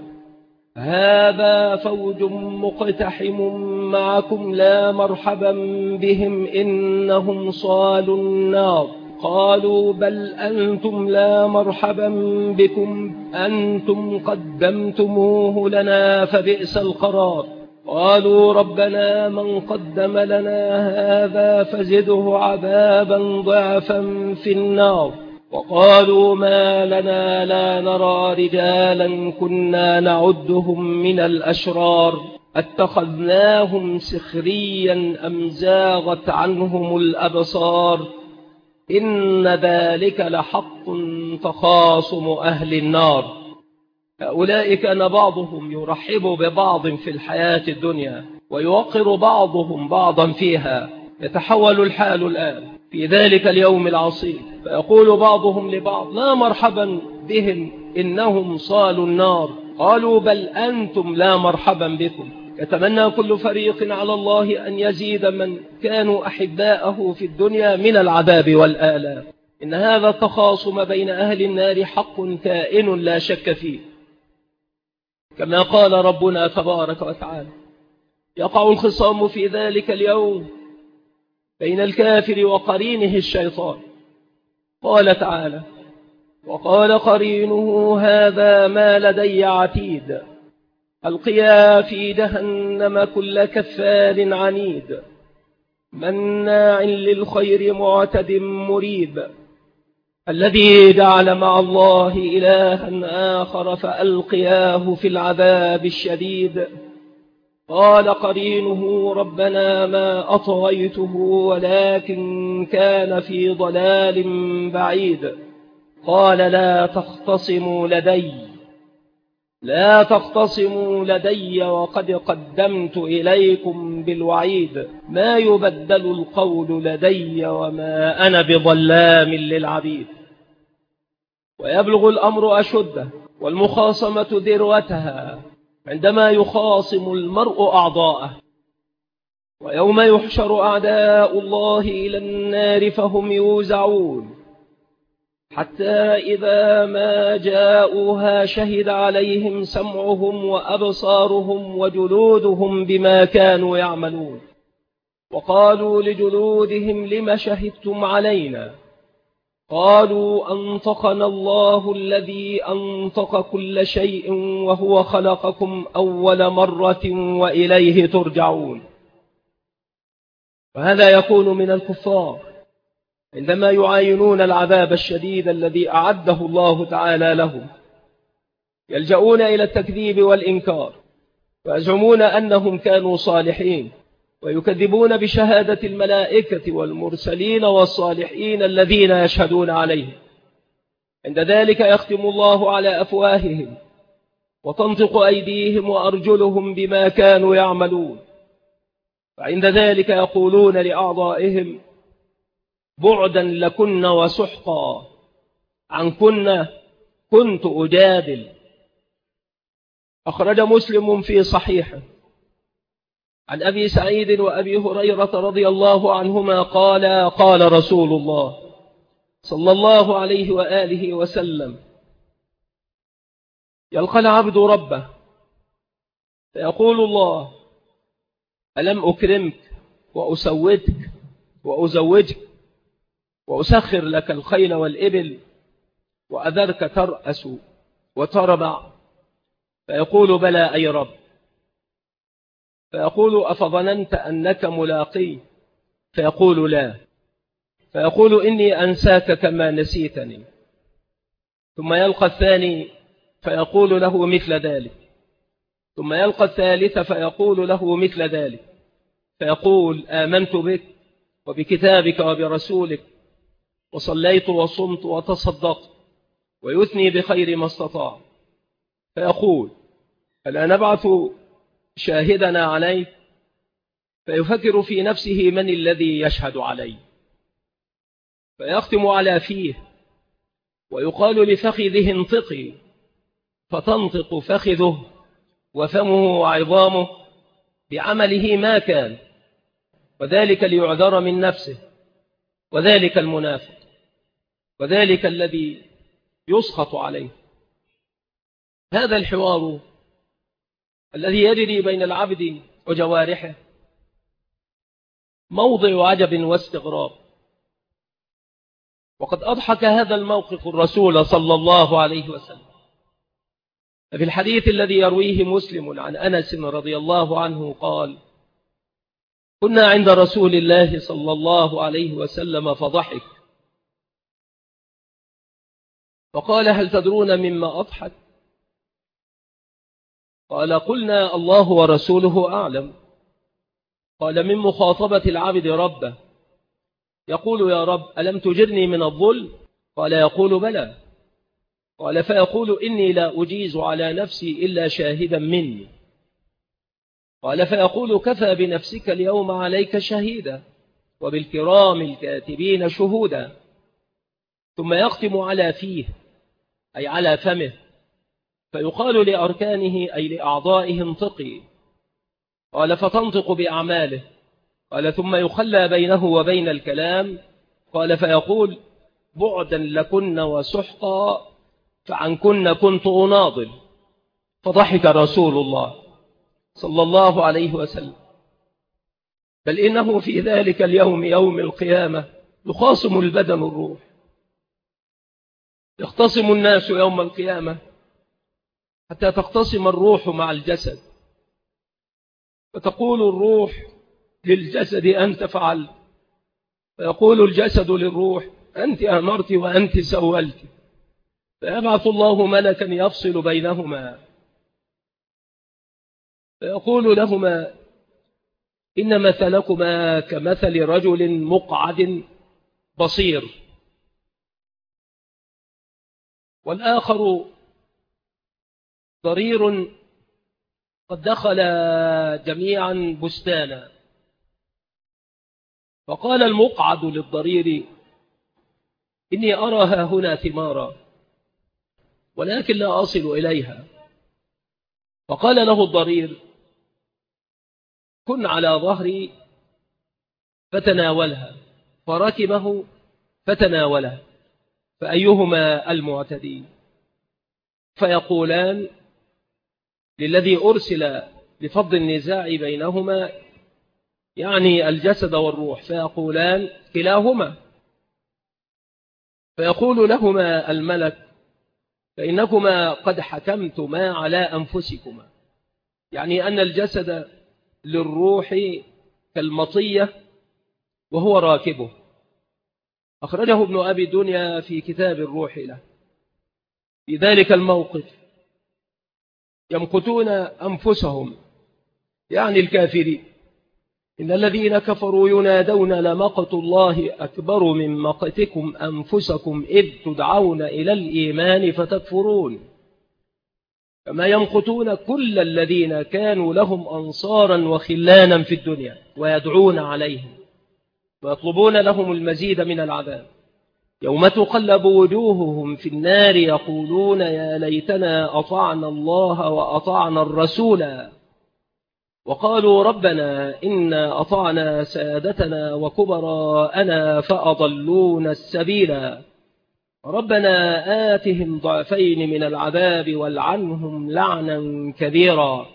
هذا فوج مقتحم معكم لا مرحبا بهم إنهم صالوا النار قالوا بل أنتم لا مرحبا بكم أنتم قدمتموه لنا فبئس القرار قالوا ربنا من قدم لنا هذا فزده عذابا ضعفا في النار وقالوا ما لنا لا نرى رجالا كنا نعدهم من الأشرار اتخذناهم سخريا أم زاغت عنهم الأبصار إن ذلك لحق تخاصم أهل النار. هؤلاء كان بعضهم يرحب ببعض في الحياة الدنيا ويوقر بعضهم بعضا فيها. يتحول الحال الآن في ذلك اليوم العصيب فيقول بعضهم لبعض لا مرحبا بهم إنهم صالوا النار قالوا بل أنتم لا مرحبا بكم. يتمنى كل فريق على الله أن يزيد من كانوا أحباءه في الدنيا من العذاب والآلام. إن هذا التخاصم بين أهل النار حق كائن لا شك فيه كما قال ربنا تبارك وتعالى يقع الخصام في ذلك اليوم بين الكافر وقرينه الشيطان. قال تعالى وقال قرينه هذا ما لدي عتيد ألقيا في جهنم كل كفار عنيد مناع للخير معتد مريب الذي جعل مع الله إلها آخر فألقياه في العذاب الشديد قال قرينه ربنا ما أطغيته ولكن كان في ضلال بعيد. قال لا تختصموا لدي وقد قدمت إليكم بالوعيد، ما يبدل القول لدي وما أنا بظلام للعبيد. ويبلغ الأمر أشده والمخاصمة ذروتها عندما يخاصم المرء أعضاءه. ويوم يحشر أعداء الله إلى النار فهم يوزعون، حتى إذا ما جاءوها شهد عليهم سمعهم وأبصارهم وجلودهم بما كانوا يعملون. وقالوا لجلودهم لم شهدتم علينا؟ قالوا أنطقنا الله الذي أنطق كل شيء وهو خلقكم أول مرة وإليه ترجعون. وهذا يكون من الكفار عندما يعاينون العذاب الشديد الذي أعده الله تعالى لهم، يلجؤون إلى التكذيب والإنكار ويزعمون أنهم كانوا صالحين، ويكذبون بشهادة الملائكة والمرسلين والصالحين الذين يشهدون عليهم. عند ذلك يختم الله على أفواههم وتنطق أيديهم وأرجلهم بما كانوا يعملون. وعند ذلك يقولون لأعضائهم بعدا لكن وسحقا عنكن كنت أجادل. أخرج مسلم في صحيحه عن أبي سعيد وأبي هريرة رضي الله عنهما قال قال رسول الله صلى الله عليه وآله وسلم: يلقى العبد ربه فيقول الله: ألم أكرمك وأسودك وأزوجك وأسخر لك الخيل والإبل وأذرك ترأس وتربع؟ فيقول: بلى أي رب. فيقول: أفظننت أنك ملاقي؟ فيقول: لا. فيقول: إني أنساك كما نسيتني. ثم يلقى الثاني فيقول له مثل ذلك، ثم يلقى الثالث فيقول له مثل ذلك، فيقول: آمنت بك وبكتابك وبرسولك وصليت وصمت وتصدقت، ويثني بخير ما استطاع. فيقول: ألا نبعث شاهدنا عليك؟ فيفكر في نفسه من الذي يشهد عليه، فيختم على فيه ويقال لفخذه انطقي، فتنطق فخذه وفمه وعظامه بعمله ما كان، وذلك ليعذر من نفسه، وذلك المنافق، وذلك الذي يسخط عليه. هذا الحوار الذي يجري بين العبد وجوارحه موضع عجب واستغراب. وقد أضحك هذا الموقف الرسول صلى الله عليه وسلم. ففي الحديث الذي يرويه مسلم عن أنس رضي الله عنه قال: كنا عند رسول الله صلى الله عليه وسلم فضحك فقال: هل تدرون مما أضحك؟ قال: قلنا: الله ورسوله أعلم. قال: من مخاطبة العبد ربه، يقول: يا رب ألم تجرني من الظلم؟ قال: يقول: بلى. قال: فيقول: إني لا أجيز على نفسي إلا شاهدا مني. قال: فيقول: كفى بنفسك اليوم عليك شهيدا وبالكرام الكاتبين شهودا. ثم يختم على فيه أي على فمه، فيقال لأركانه أي لأعضائه انطقي. قال: فتنطق بأعماله. قال: ثم يخلى بينه وبين الكلام. قال: فيقول: بعدا لكن وسحقا فعنكن كنت أناضل. فضحك رسول الله صلى الله عليه وسلم. بل إنه في ذلك اليوم يوم القيامة يخاصم البدن الروح. يختصم الناس يوم القيامة حتى تختصم الروح مع الجسد، فتقول الروح للجسد: أنت فعلت. فيقول الجسد للروح: أنت أمرت وأنت سولت. فيبعث الله ملكا يفصل بينهما. فيقول لهما إن مثلكما كمثل رجل مقعد بصير، والآخر ضرير قد دخل جميعا بستانا. فقال المقعد للضرير إني أراها هنا ثمارا ولكن لا أصل إليها. فقال له الضرير كن على ظهري فتناولها، فركبه فتناولها، فأيهما المعتدي؟ فيقولان للذي أرسل لفض النزاع بينهما يعني الجسد والروح، فيقولان كلاهما. فيقول لهما الملك فإنكما قد حكمتما على أنفسكما، يعني أن الجسد للروح كالمطية وهو راكبه. أخرجه ابن أبي الدنيا في كتاب الروح له. في ذلك الموقف يمقتون أنفسهم، يعني الكافرين. إن الذين كفروا ينادون لمقت الله أكبر من مقتكم أنفسكم إذ تدعون إلى الإيمان فتكفرون، كما يمقتون كل الذين كانوا لهم أنصارا وخلانا في الدنيا ويدعون عليهم ويطلبون لهم المزيد من العذاب. يوم تقلب وجوههم في النار يقولون يا ليتنا أطعنا الله وأطعنا الرسول، وقالوا ربنا إنا أطعنا سادتنا وكبراءنا فأضلونا السبيلا، ربنا آتهم ضعفين من العذاب والعنهم لعنا كبيرا.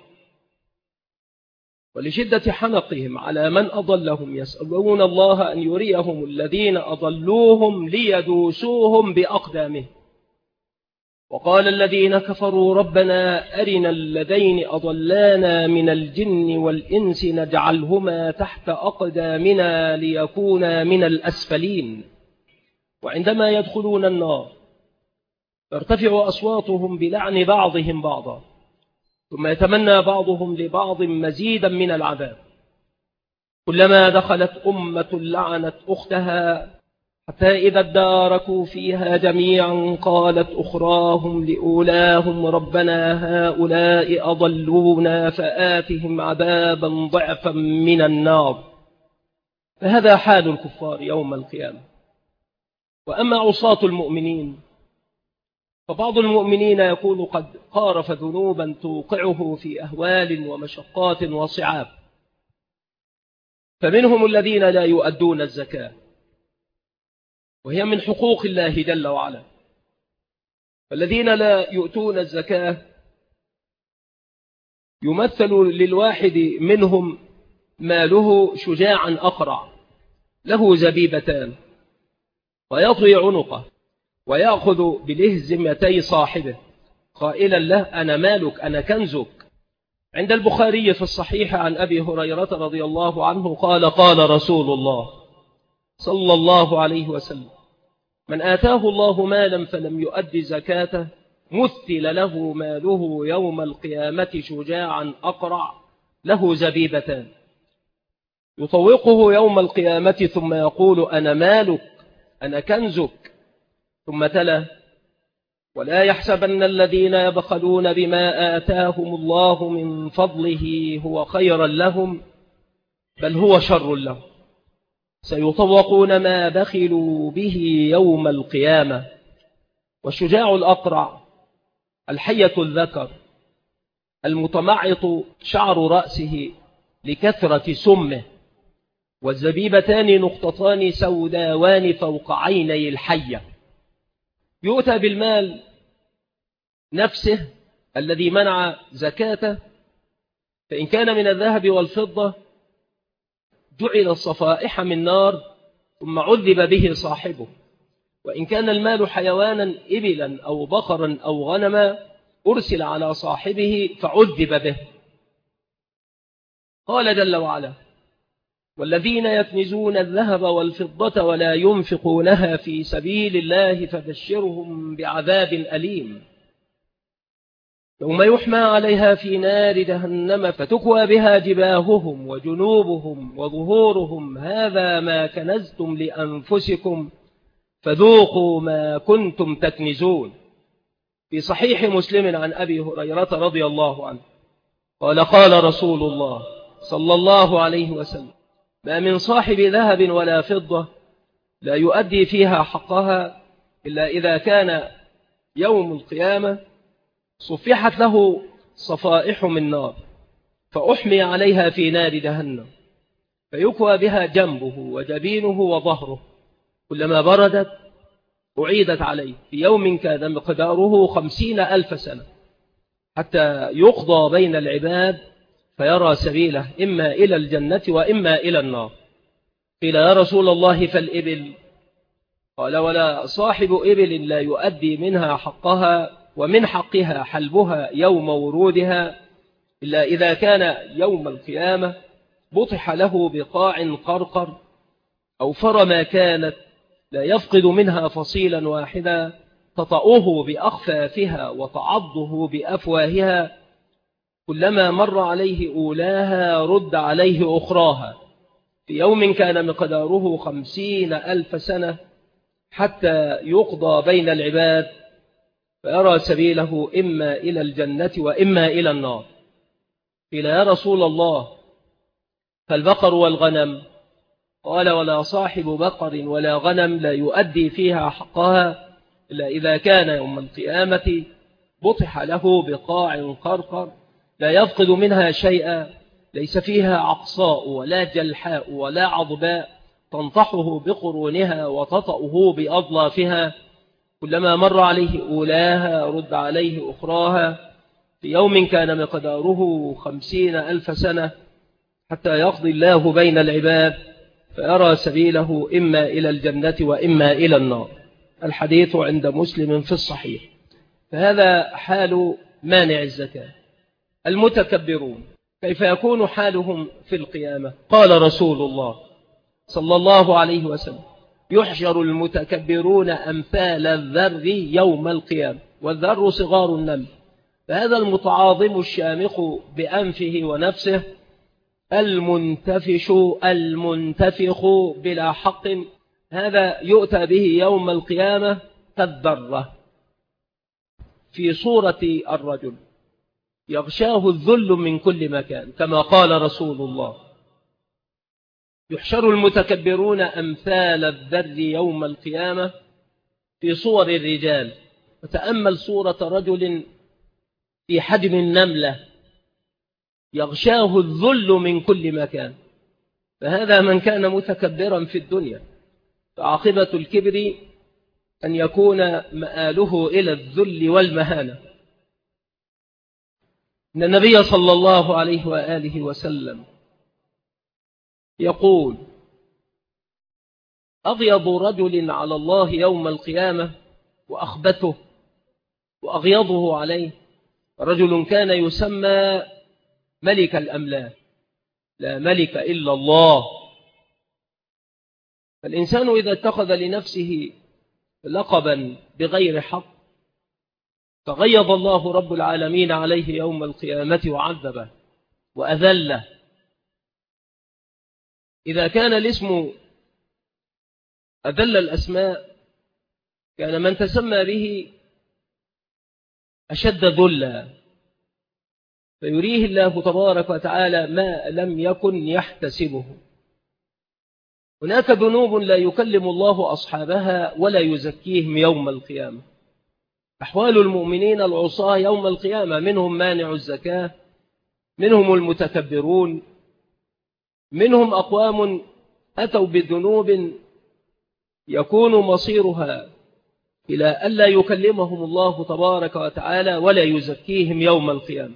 ولشدة حنقهم على من أضلهم يسألون الله أن يريهم الذين أضلوهم ليدوسوهم بأقدامهم. وقال الذين كفروا ربنا أرنا الذين أضلانا من الجن والإنس نجعلهما تحت أقدامنا ليكونا من الأسفلين. وعندما يدخلون النار ترتفع أصواتهم بلعن بعضهم بعضا، ثم يتمنى بعضهم لبعض مزيدا من العذاب. كلما دخلت أمة لعنت أختها حتى إذا اداركوا فيها جميعا قالت أخراهم لأولاهم ربنا هؤلاء أضلونا فآتهم عذابا ضعفا من النار. فهذا حال الكفار يوم القيامة. وأما عصاة المؤمنين فبعض المؤمنين يكون قد قارف ذنوبا توقعه في أهوال ومشقات وصعاب، فمنهم الذين لا يؤدون الزكاة وهي من حقوق الله جل وعلا. فالذين لا يؤتون الزكاة يمثل للواحد منهم ماله شجاعا أقرع له زبيبتان، ويطوي عنقه ويأخذ بلهزمتي صاحبه قائلا له أنا مالك أنا كنزك. عند البخاري في الصحيح عن أبي هريرة رضي الله عنه قال قال رسول الله صلى الله عليه وسلم من آتاه الله مالا فلم يؤد زكاته مثل له ماله يوم القيامة شجاعا أقرع له زبيبتان يطوقه يوم القيامة ثم يقول أنا مالك أنا كنزك. ثم تلا ولا يحسبن الذين يبخلون بما آتاهم الله من فضله هو خيرا لهم بل هو شر لهم سيطوقون ما بخلوا به يوم القيامة. والشجاع الأقرع الحية الذكر المتمعط شعر رأسه لكثرة سمه، والزبيبتان نقطتان سوداوان فوق عيني الحية. يؤتى بالمال نفسه الذي منع زكاته، فإن كان من الذهب والفضة جعل الصفائح من نار ثم عذب به صاحبه، وإن كان المال حيوانا إبلا أو بقرا أو غنما أرسل على صاحبه فعذب به. قال جل وعلا والذين يكنزون الذهب والفضة ولا ينفقونها في سبيل الله فبشرهم بعذاب أليم. يوم يحمى عليها في نار جهنم فتكوى بها جباههم وجنوبهم وظهورهم هذا ما كنزتم لأنفسكم فذوقوا ما كنتم تكنزون. في صحيح مسلم عن أبي هريرة رضي الله عنه قال قال رسول الله صلى الله عليه وسلم: ما من صاحب ذهب ولا فضة لا يؤدي فيها حقها إلا إذا كان يوم القيامة صفحت له صفائح من نار فأحمي عليها في نار جهنم فيكوى بها جنبه وجبينه وظهره، كلما بردت أعيدت عليه في يوم كان مقداره 50,000 سنة حتى يقضى بين العباد فيرى سبيله إما إلى الجنة وإما إلى النار. قيل يا رسول الله فالإبل؟ قال: ولا صاحب إبل لا يؤدي منها حقها ومن حقها حلبها يوم ورودها إلا إذا كان يوم القيامة بطح له بقاع قرقر أوفر ما كانت لا يفقد منها فصيلا واحدا تطأه بأخفافها وتعضه بأفواهها، كلما مر عليه أولاها رد عليه أخراها في يوم كان مقداره 50,000 سنة حتى يقضى بين العباد فيرى سبيله إما إلى الجنة وإما إلى النار. قيل يا رسول الله فالبقر والغنم؟ قال: ولا صاحب بقر ولا غنم لا يؤدي فيها حقها إلا إذا كان يوم القيامة بطح له بقاع قرقر لا يفقد منها شيئا، ليس فيها عقصاء ولا جلحاء ولا عضباء تنطحه بقرونها وتطأه بأضلافها، كلما مر عليه أولاها رد عليه أخراها في يوم كان مقداره 50,000 سنة حتى يقضي الله بين العباد فيرى سبيله إما إلى الجنة وإما إلى النار. الحديث عند مسلم في الصحيح. فهذا حال مانع الزكاة. المتكبرون كيف يكون حالهم في القيامة؟ قال رسول الله صلى الله عليه وسلم: يحشر المتكبرون أمثال الذر يوم القيامة، والذر صغار النمل، فهذا المتعاظم الشامخ بأنفه ونفسه المنتفخ بلا حق، هذا يؤتى به يوم القيامة كالذرة في صورة الرجل يغشاه الذل من كل مكان، كما قال رسول الله: يحشر المتكبرون أمثال الذر يوم القيامة في صور الرجال. وتأمل صورة رجل في حجم النملة يغشاه الذل من كل مكان، فهذا من كان متكبرا في الدنيا، فعاقبة الكبر أن يكون مآله إلى الذل والمهانة. إن النبي صلى الله عليه وآله وسلم يقول: أغيض رجل على الله يوم القيامة وأخبثه وأغيضه عليه رجل كان يسمى ملك الأملاك، لا ملك إلا الله. فالإنسان إذا اتخذ لنفسه لقبا بغير حق فغيظ الله رب العالمين عليه يوم القيامة وعذبه وأذله. إذا كان الاسم أذل الأسماء كان من تسمى به أشد ذلا، فيريه الله تبارك وتعالى ما لم يكن يحتسبه. هناك ذنوب لا يكلم الله أصحابها ولا يزكيهم يوم القيامة. أحوال المؤمنين العصاة يوم القيامة: منهم مانع الزكاة، منهم المتكبرون، منهم أقوام أتوا بذنوب يكون مصيرها إلى ألا يكلمهم الله تبارك وتعالى ولا يزكيهم يوم القيامة.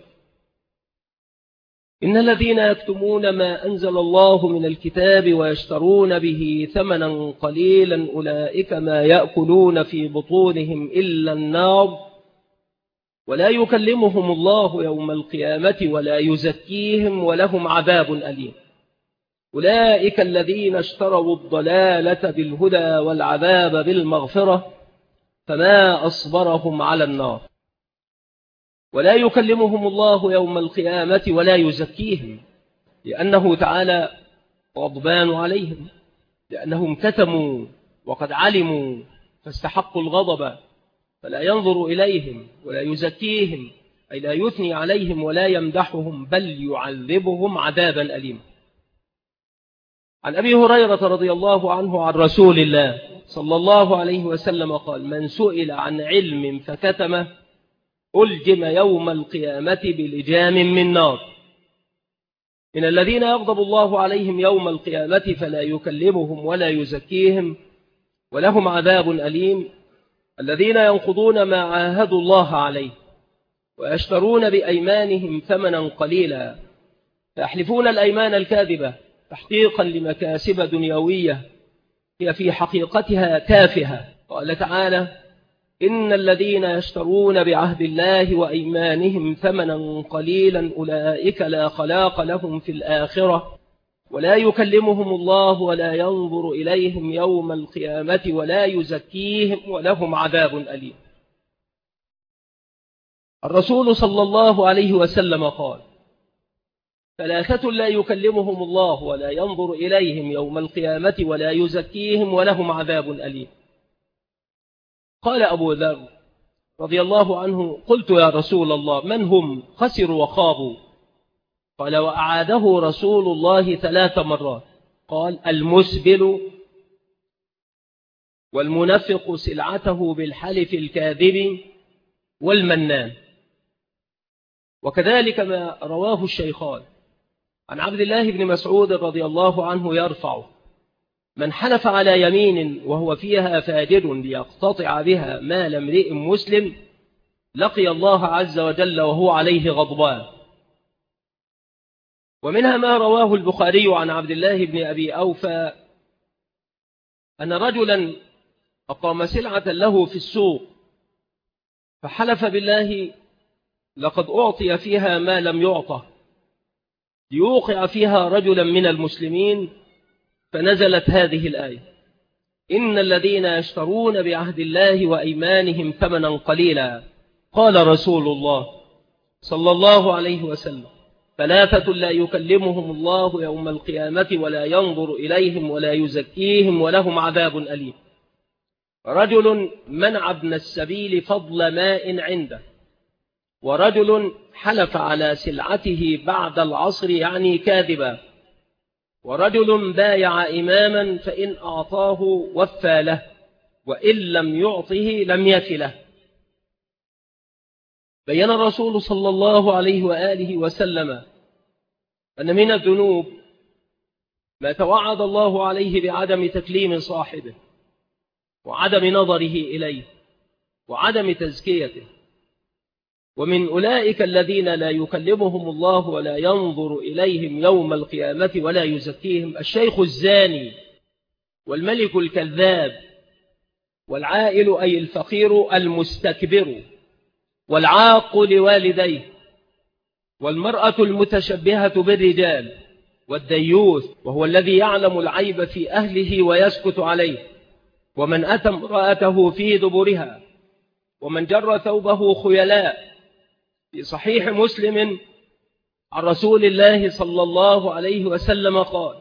إن الذين يكتمون ما أنزل الله من الكتاب ويشترون به ثمنا قليلا أولئك ما يأكلون في بطونهم إلا النار ولا يكلمهم الله يوم القيامة ولا يزكيهم ولهم عذاب أليم. أولئك الذين اشتروا الضلالة بالهدى والعذاب بالمغفرة فما أصبرهم على النار. ولا يكلمهم الله يوم القيامة ولا يزكيهم، لأنه تعالى غضبان عليهم، لأنهم كتموا وقد علموا فاستحقوا الغضب، فلا ينظر إليهم ولا يزكيهم، أي لا يثني عليهم ولا يمدحهم، بل يعذبهم عذابا أليما. عن أبي هريرة رضي الله عنه عن رسول الله صلى الله عليه وسلم قال: من سئل عن علم فكتمه ألجم يوم القيامة بلجام من نار. من الذين يغضب الله عليهم يوم القيامة فلا يكلمهم ولا يزكيهم ولهم عذاب أليم: الذين ينقضون ما عاهدوا الله عليه ويشترون بأيمانهم ثمنا قليلا، فيحلفون الأيمان الكاذبة تحقيقا لمكاسب دنيوية هي في حقيقتها تافهة. قال تعالى: إن الذين يشترون بعهد الله وأيمانهم ثمنا قليلا أولئك لا خلاق لهم في الآخرة ولا يكلمهم الله ولا ينظر إليهم يوم القيامة ولا يزكيهم ولهم عذاب أليم. الرسول صلى الله عليه وسلم قال: ثلاثة لا يكلمهم الله ولا ينظر إليهم يوم القيامة ولا يزكيهم ولهم عذاب أليم. قال أبو ذر رضي الله عنه: قلت يا رسول الله من هم؟ خسروا وخابوا. قال: وأعاده رسول الله 3 مرات. قال: المسبل، والمنفق سلعته بالحلف الكاذب، والمنان. وكذلك ما رواه الشيخان عن عبد الله بن مسعود رضي الله عنه يرفع: من حلف على يمين وهو فيها فاجر ليقتطع بها مال امرئ مسلم لقي الله عز وجل وهو عليه غضبان. ومنها ما رواه البخاري عن عبد الله بن أبي أوفى أن رجلا أقام سلعة له في السوق فحلف بالله لقد أعطي فيها ما لم يعطه ليوقع فيها رجلا من المسلمين، فنزلت هذه الآية: إن الذين يشترون بعهد الله وأيمانهم ثمنا قليلا. قال رسول الله صلى الله عليه وسلم: 3 لا يكلمهم الله يوم القيامة ولا ينظر إليهم ولا يزكيهم ولهم عذاب أليم: رجل منع ابن السبيل فضل ماء عنده، ورجل حلف على سلعته بعد العصر يعني كاذبا، ورجل بايع إماما فإن أعطاه وفى له وإن لم يعطه لم يف له. بين الرسول صلى الله عليه وآله وسلم أن من الذنوب ما توعد الله عليه بعدم تكليم صاحبه وعدم نظره إليه وعدم تزكيته. ومن أولئك الذين لا يكلمهم الله ولا ينظر إليهم يوم القيامة ولا يزكيهم الشيخ الزاني، والملك الكذاب، والعائل أي الفقير المستكبر، والعاق لوالديه، والمرأة المتشبهة بالرجال، والديوث وهو الذي يعلم العيب في أهله ويسكت عليه، ومن أتى امرأته في دبرها، ومن جر ثوبه خيلاء. في صحيح مسلم عن رسول الله صلى الله عليه وسلم قال: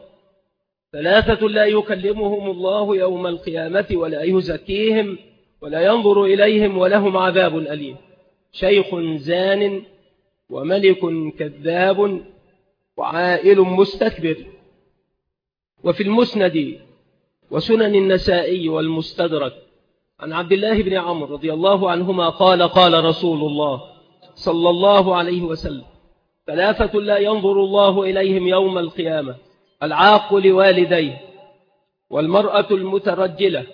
3 لا يكلمهم الله يوم القيامة ولا يزكيهم ولا ينظر إليهم ولهم عذاب أليم: شيخ زان، وملك كذاب، وعائل مستكبر. وفي المسند وسنن النسائي والمستدرك عن عبد الله بن عمرو رضي الله عنهما قال: قال رسول الله صلى الله عليه وسلم: 3 لا ينظر الله إليهم يوم القيامة: العاق لوالديه، والمرأة المترجلة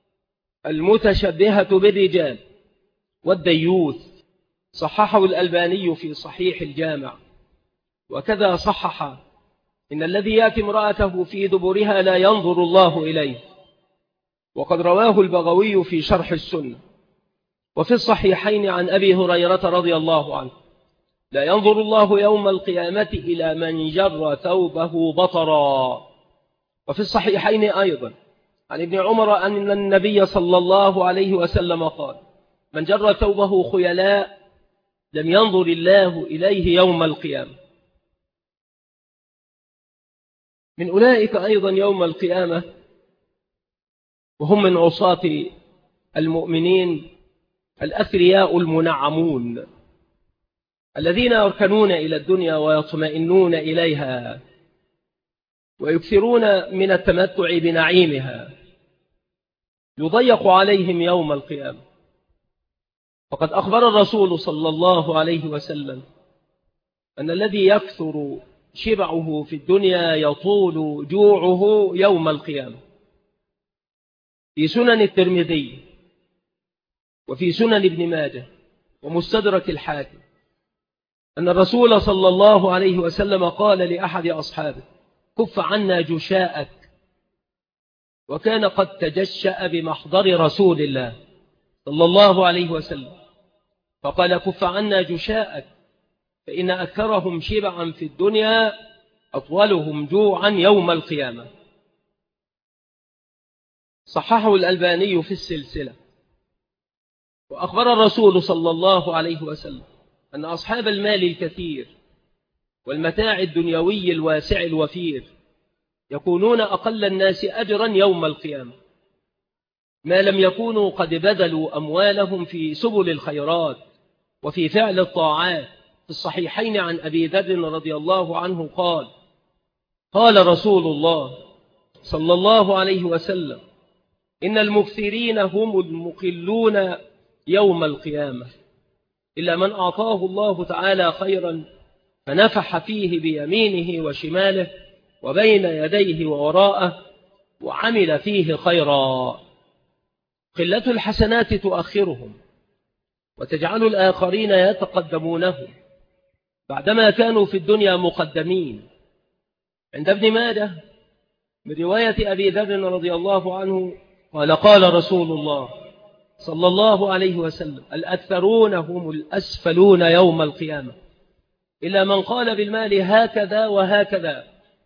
المتشبهة بالرجال، والديوث. صححه الألباني في صحيح الجامع. وكذا صحح: إن الذي يأتي امرأته في دبرها لا ينظر الله إليه. وقد رواه البغوي في شرح السنة. وفي الصحيحين عن أبي هريرة رضي الله عنه: لا ينظر الله يوم القيامة إلى من جر ثوبه بطرا. وفي الصحيحين أيضا عن ابن عمر أن النبي صلى الله عليه وسلم قال: من جر ثوبه خيلاء لم ينظر الله إليه يوم القيامة. من أولئك أيضا يوم القيامة وهم من عصاة المؤمنين الأثرياء المنعمون الذين يركنون إلى الدنيا ويطمئنون إليها ويكثرون من التمتع بنعيمها، يضيق عليهم يوم القيامة. فقد أخبر الرسول صلى الله عليه وسلم أن الذي يكثر شبعه في الدنيا يطول جوعه يوم القيامة. في سنن الترمذي وفي سنن ابن ماجه ومستدرك الحاكم أن الرسول صلى الله عليه وسلم قال لأحد أصحابه: كف عنا جشاءك. وكان قد تجشأ بمحضر رسول الله صلى الله عليه وسلم، فقال: كف عنا جشاءك، فإن أكثرهم شبعا في الدنيا أطولهم جوعا يوم القيامة. صححه الألباني في السلسلة. وأخبر الرسول صلى الله عليه وسلم أن أصحاب المال الكثير والمتاع الدنيوي الواسع الوفير يكونون أقل الناس أجرا يوم القيامة، ما لم يكونوا قد بذلوا أموالهم في سبل الخيرات وفي فعل الطاعات. في الصحيحين عن أبي ذر رضي الله عنه قال: قال رسول الله صلى الله عليه وسلم: إن المكثرين هم المقلون يوم القيامة، إلا من أعطاه الله تعالى خيرا فنفح فيه بيمينه وشماله وبين يديه ووراءه وعمل فيه خيرا. قلة الحسنات تؤخرهم وتجعل الآخرين يتقدمونهم بعدما كانوا في الدنيا مقدمين. عند ابن ماجه من رواية أبي ذر رضي الله عنه قال: قال رسول الله صلى الله عليه وسلم: الأكثرون هم الأسفلون يوم القيامة، إلا من قال بالمال هكذا وهكذا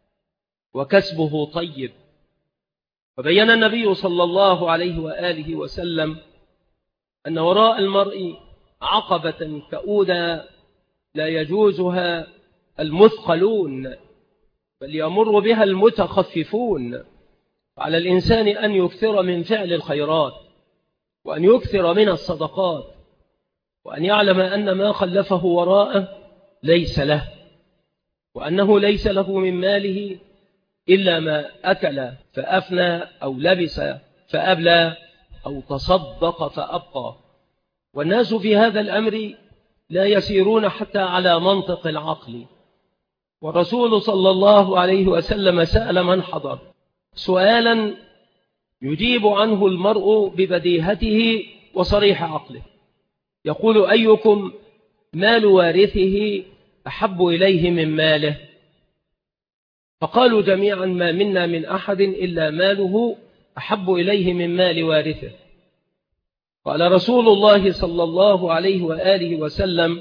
وكسبه طيب. وبين النبي صلى الله عليه وآله وسلم أن وراء المرء عقبة كؤودا لا يجوزها المثقلون بل يمر بها المتخففون. على الإنسان أن يكثر من فعل الخيرات وأن يكثر من الصدقات، وأن يعلم أن ما خلفه وراءه ليس له، وأنه ليس له من ماله إلا ما أكل فأفنى أو لبس فأبلى أو تصدق فأبقى. والناس في هذا الأمر لا يسيرون حتى على منطق العقل. والرسول صلى الله عليه وسلم سأل من حضر سؤالا يجيب عنه المرء ببديهته وصريح عقله، يقول: أيكم مال وارثه أحب إليه من ماله؟ فقالوا جميعا: ما منا من أحد إلا ماله أحب إليه من مال وارثه. قال رسول الله صلى الله عليه وآله وسلم: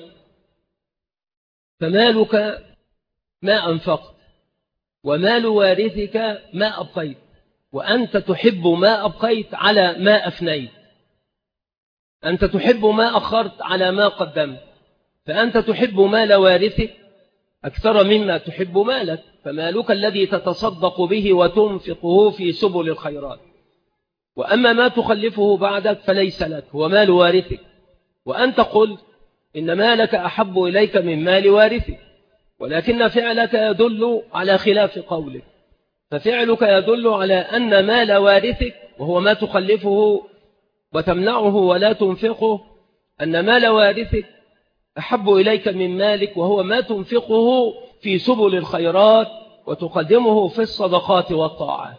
فمالك ما أنفقت، ومال وارثك ما أبقيت، وأنت تحب ما أبقيت على ما أفنيت. أنت تحب ما أخرت على ما قدمت، فأنت تحب مال وارثك أكثر مما تحب مالك، فمالك الذي تتصدق به وتنفقه في سبل الخيرات، وأما ما تخلفه بعدك فليس لك، هو مال وارثك. وأنت قلت إن مالك أحب إليك من مال وارثك، ولكن فعلك يدل على خلاف قولك، ففعلك يدل على أن مال وارثك وهو ما تخلفه وتمنعه ولا تنفقه، أن مال وارثك أحب إليك من مالك وهو ما تنفقه في سبل الخيرات وتقدمه في الصدقات والطاعات.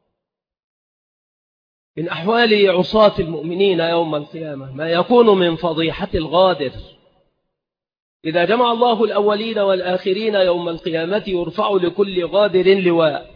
من أحوال عصاة المؤمنين يوم القيامة ما يكون من فضيحة الغادر. إذا جمع الله الأولين والآخرين يوم القيامة يرفع لكل غادر لواء،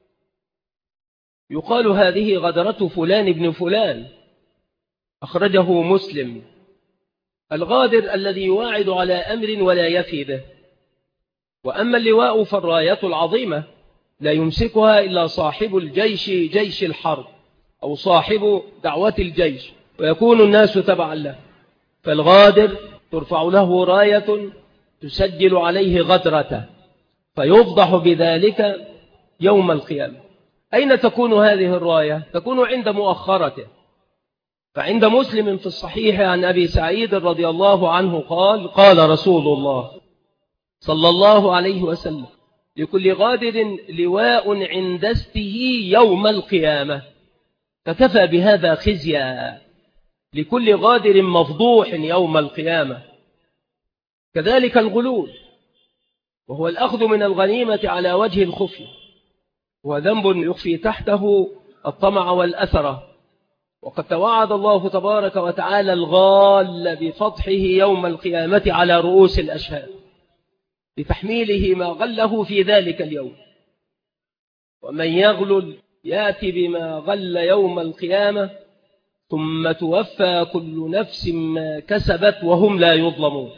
يقال: هذه غدرة فلان ابن فلان، أخرجه مسلم. الغادر الذي يواعد على أمر ولا يفي به. وأما اللواء فالراية العظيمة لا يمسكها إلا صاحب الجيش، جيش الحرب، أو صاحب دعوة الجيش، ويكون الناس تبعا له. فالغادر ترفع له راية تسجل عليه غدرته فيفضح بذلك يوم القيامة. أين تكون هذه الراية؟ تكون عند مؤخرته. فعند مسلم في الصحيح عن أبي سعيد رضي الله عنه قال: قال رسول الله صلى الله عليه وسلم: لكل غادر لواء عند استه يوم القيامة. فكفى بهذا خزيا لكل غادر مفضوح يوم القيامة. كذلك الغلول، وهو الأخذ من الغنيمة على وجه الخفي، وذنب يخفي تحته الطمع والأثرة. وقد توعد الله تبارك وتعالى الغال بفضحه يوم القيامة على رؤوس الأشهاد لتحميله ما غله في ذلك اليوم. ومن يغلل يأتي بما غل يوم القيامة ثم توفى كل نفس ما كسبت وهم لا يظلمون.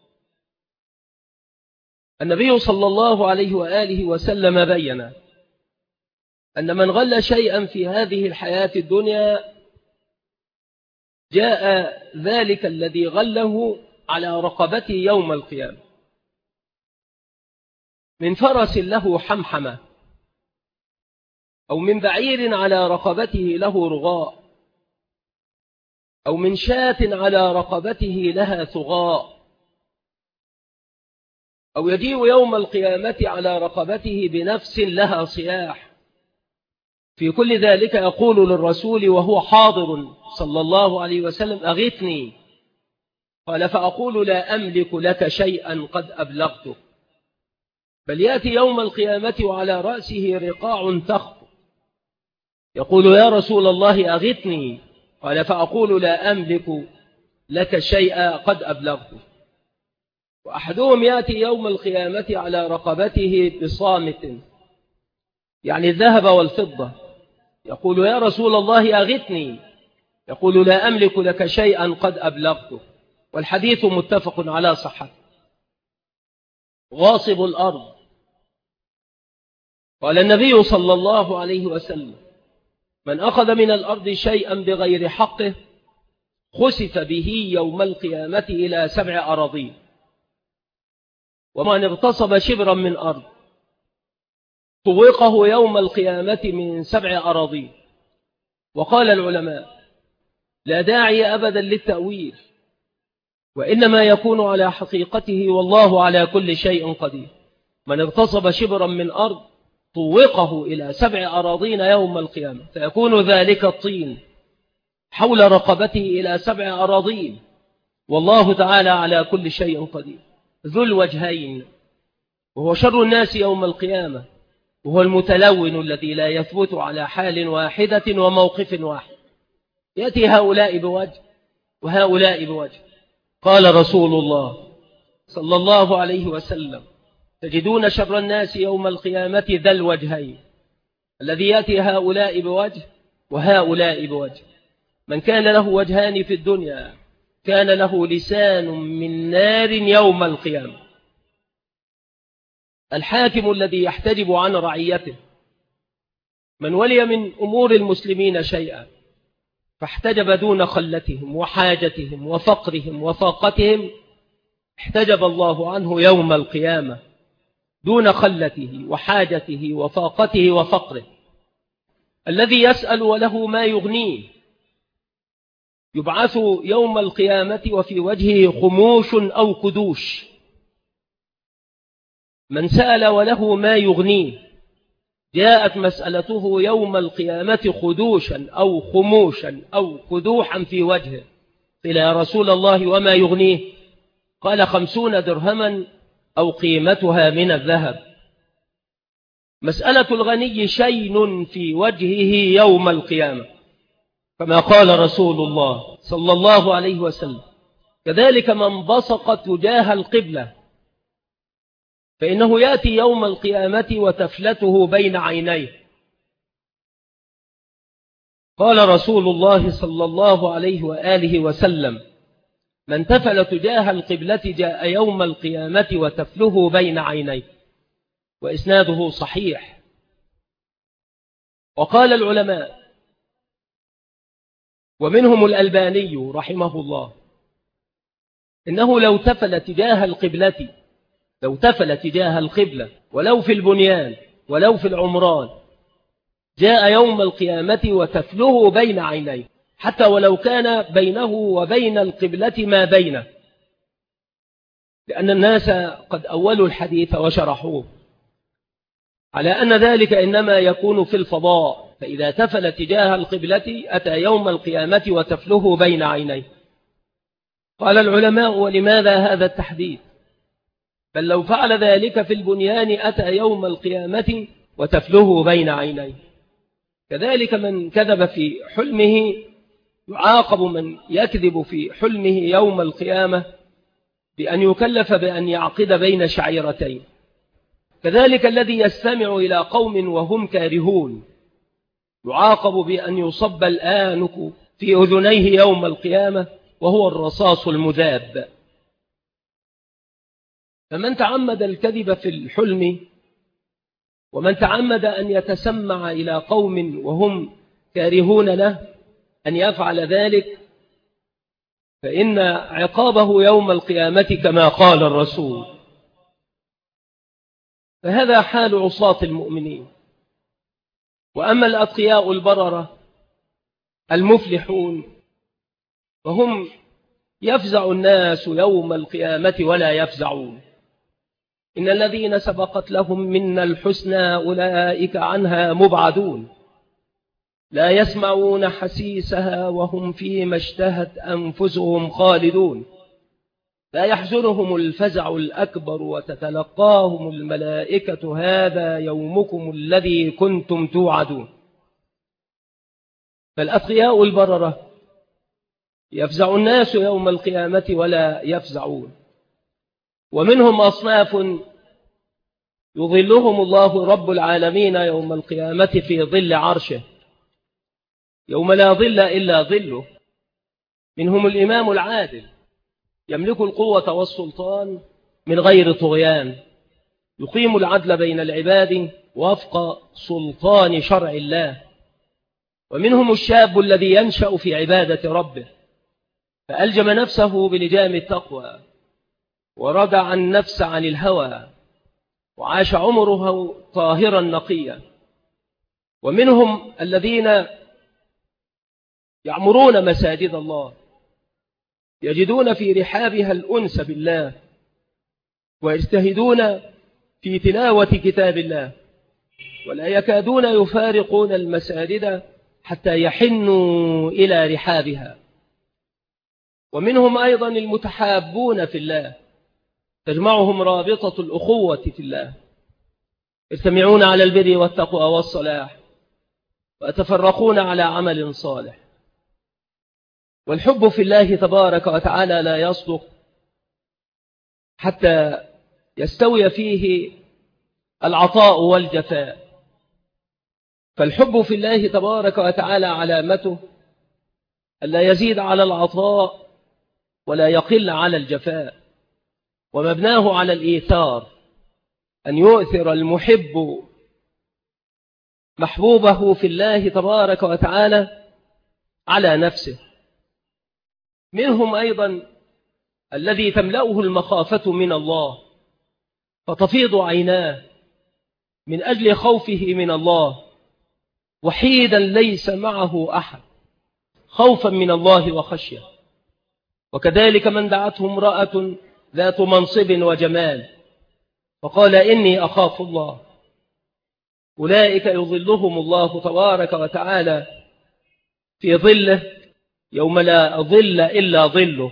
النبي صلى الله عليه وآله وسلم بين أن من غل شيئا في هذه الحياة الدنيا جاء ذلك الذي غله على رقبته يوم القيامة، من فرس له حمحمة، أو من بعير على رقبته له رغاء، أو من شاة على رقبته لها ثغاء، أو يجيء يوم القيامة على رقبته بنفس لها صياح. في كل ذلك يقول للرسول وهو حاضر صلى الله عليه وسلم: أغثني. قال: فأقول: لا أملك لك شيئا قد أبلغتك. بل يأتي يوم القيامة وعلى رأسه رقاع تخطر، يقول: يا رسول الله أغثني. قال: فأقول: لا أملك لك شيئا قد أبلغتك. وأحدهم يأتي يوم القيامة على رقبته بصامت، يعني الذهب والفضة، يقول: يا رسول الله أغثني. يقول: لا أملك لك شيئا قد أبلغتك. والحديث متفق على صحته. غاصب الأرض، قال النبي صلى الله عليه وسلم: من أخذ من الأرض شيئا بغير حقه خسف به يوم القيامة إلى 7 أراضين. ومن اغتصب شبرا من أرض طوقه يوم القيامة من 7 أراضين. وقال العلماء: لا داعي أبدا للتأويل، وإنما يكون على حقيقته، والله على كل شيء قدير. من اغتصب شبرا من أرض طوقه إلى 7 أراضين يوم القيامة، فيكون ذلك الطين حول رقبته إلى 7 أراضين، والله تعالى على كل شيء قدير. ذو الوجهين، وهو شر الناس يوم القيامة، وهو المتلون الذي لا يثبت على حال واحدة وموقف واحد. يأتي هؤلاء بوجه وهؤلاء بوجه. قال رسول الله صلى الله عليه وسلم: تجدون شر الناس يوم القيامة ذا الوجهين، الذي يأتي هؤلاء بوجه وهؤلاء بوجه. من كان له وجهان في الدنيا كان له لسان من نار يوم القيامة. الحاكم الذي يحتجب عن رعيته، من ولي من أمور المسلمين شيئا فاحتجب دون خلتهم وحاجتهم وفقرهم وفاقتهم، احتجب الله عنه يوم القيامة دون خلته وحاجته وفاقته وفقره. الذي يسأل وله ما يغنيه يبعث يوم القيامة وفي وجهه خموش أو كدوش. من سأل وله ما يغنيه جاءت مسألته يوم القيامة خدوشا أو خموشا أو كدوحا في وجهه. قيل: يا رسول الله وما يغنيه؟ قال: 50 درهما أو قيمتها من الذهب. مسألة الغني شين في وجهه يوم القيامة، كما قال رسول الله صلى الله عليه وسلم: كذلك من بصق تجاه القبلة فإنه يأتي يوم القيامة وتفلته بين عينيه. قال رسول الله صلى الله عليه وآله وسلم: من تفل تجاه القبلة جاء يوم القيامة وتفله بين عينيه. وإسناده صحيح. وقال العلماء ومنهم الألباني رحمه الله: إنه لو تفل تجاه القبلة ولو في البنيان ولو في العمران، جاء يوم القيامة وتفله بين عينيه، حتى ولو كان بينه وبين القبلة ما بينه، لأن الناس قد أولوا الحديث وشرحوه على أن ذلك إنما يكون في الفضاء، فإذا تفل تجاه القبلة أتى يوم القيامة وتفله بين عينيه. قال العلماء: ولماذا هذا التحديد؟ بل لو فعل ذلك في البنيان أتى يوم القيامة وتفله بين عينيه. كذلك من كذب في حلمه يعاقب من يكذب في حلمه يوم القيامة بأن يكلف بأن يعقد بين شعيرتين. كذلك الذي يستمع إلى قوم وهم كارهون يعاقب بأن يصب الآنك في أذنيه يوم القيامة وهو الرصاص المذاب. فمن تعمد الكذب في الحلم ومن تعمد أن يتسمع إلى قوم وهم كارهون له أن يفعل ذلك، فإن عقابه يوم القيامة كما قال الرسول. فهذا حال عصاة المؤمنين. وأما الأتقياء البررة المفلحون فهم يفزع الناس يوم القيامة ولا يفزعون. إن الذين سبقت لهم منا الحسنى أولئك عنها مبعدون، لا يسمعون حسيسها وهم فيما اشتهت أنفسهم خالدون، لا يحزنهم الفزع الأكبر وتتلقاهم الملائكة هذا يومكم الذي كنتم توعدون. فالأتقياء البررة يفزع الناس يوم القيامة ولا يفزعون. ومنهم أصناف يظلهم الله رب العالمين يوم القيامة في ظل عرشه يوم لا ظل إلا ظله. منهم الإمام العادل يملك القوة والسلطان من غير طغيان، يقيم العدل بين العباد وفق سلطان شرع الله. ومنهم الشاب الذي ينشأ في عبادة ربه فألجم نفسه بلجام التقوى وردع النفس عن الهوى وعاش عمره طاهرا نقيا. ومنهم الذين يعمرون مساجد الله يجدون في رحابها الأنس بالله ويجتهدون في تلاوة كتاب الله ولا يكادون يفارقون المساجد حتى يحنوا إلى رحابها. ومنهم أيضا المتحابون في الله تجمعهم رابطة الأخوة في الله، يجتمعون على البر والتقوى والصلاح ويتفرقون على عمل صالح. والحب في الله تبارك وتعالى لا يصدق حتى يستوي فيه العطاء والجفاء. فالحب في الله تبارك وتعالى علامته ألا يزيد على العطاء ولا يقل على الجفاء، ومبناه على الإيثار، أن يؤثر المحب محبوبه في الله تبارك وتعالى على نفسه. منهم أيضا الذي تملأه المخافة من الله فتفيض عيناه من أجل خوفه من الله، وحيدا ليس معه أحد، خوفا من الله وخشية. وكذلك من دعته امرأة ذات منصب وجمال فقال إني أخاف الله، أولئك يظلهم الله تبارك وتعالى في ظله يوم لا ظل إلا ظله.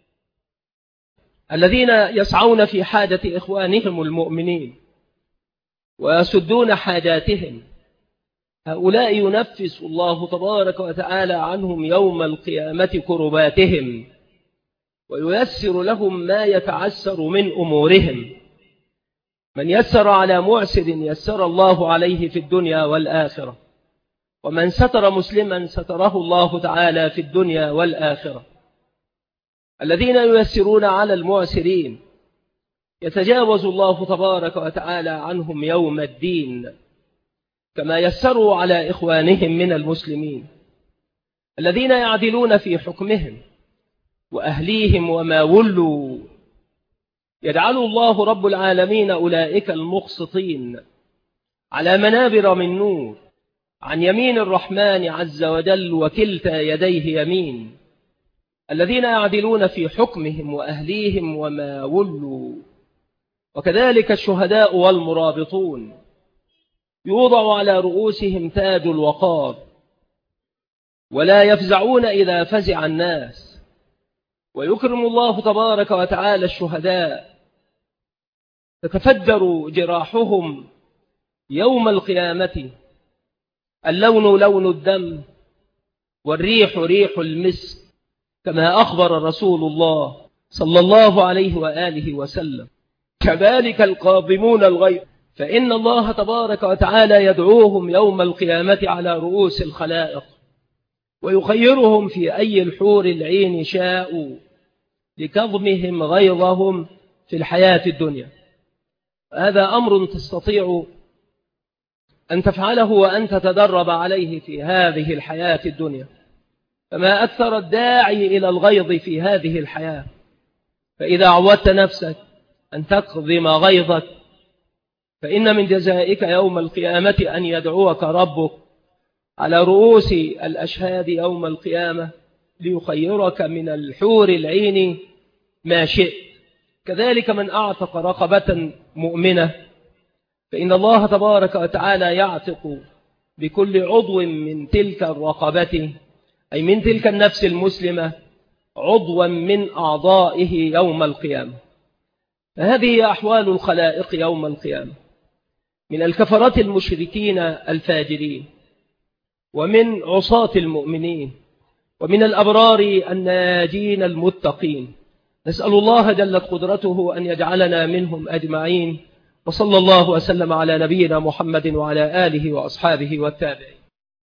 الذين يسعون في حاجة إخوانهم المؤمنين ويسدون حاجاتهم، هؤلاء ينفس الله تبارك وتعالى عنهم يوم القيامة كرباتهم وييسر لهم ما يتعسر من أمورهم. من يسر على معسر يسر الله عليه في الدنيا والآخرة، ومن ستر مسلما ستره الله تعالى في الدنيا والآخرة. الذين ييسرون على المعسرين يتجاوز الله تبارك وتعالى عنهم يوم الدين كما يسروا على إخوانهم من المسلمين. الذين يعدلون في حكمهم وأهليهم وما ولوا. يجعل الله رب العالمين أولئك المقسطين على منابر من نور عن يمين الرحمن عز وجل وكلتا يديه يمين، الذين يعدلون في حكمهم وأهليهم وما ولوا. وكذلك الشهداء والمرابطون يوضع على رؤوسهم تاج الوقار، ولا يفزعون إذا فزع الناس. ويكرم الله تبارك وتعالى الشهداء، تتفجر جراحهم يوم القيامة، اللون لون الدم والريح ريح المسك، كما أخبر رسول الله صلى الله عليه وآله وسلم. كذلك القاضمون الغيظ، فإن الله تبارك وتعالى يدعوهم يوم القيامة على رؤوس الخلائق، ويخيرهم في أي الحور العين شاءوا لكظمهم غيظهم في الحياة الدنيا. هذا أمر تستطيع أن تفعله وأن تتدرب عليه في هذه الحياة الدنيا. فما أكثر الداعي إلى الغيظ في هذه الحياة، فإذا عودت نفسك أن تكظم غيظك، فإن من جزائك يوم القيامة أن يدعوك ربك على رؤوس الأشهاد يوم القيامة ليخيرك من الحور العين ما شئت. كذلك من أعتق رقبة مؤمنة، فإن الله تبارك وتعالى يعتق بكل عضو من تلك الرقبة، أي من تلك النفس المسلمة، عضوا من أعضائه يوم القيامة. فهذه أحوال الخلائق يوم القيامة، من الكفرة المشركين الفاجرين، ومن عصاة المؤمنين، ومن الأبرار الناجين المتقين. نسأل الله جلت قدرته أن يجعلنا منهم أجمعين. وصلى الله وسلم على نبينا محمد وعلى آله وأصحابه والتابعين.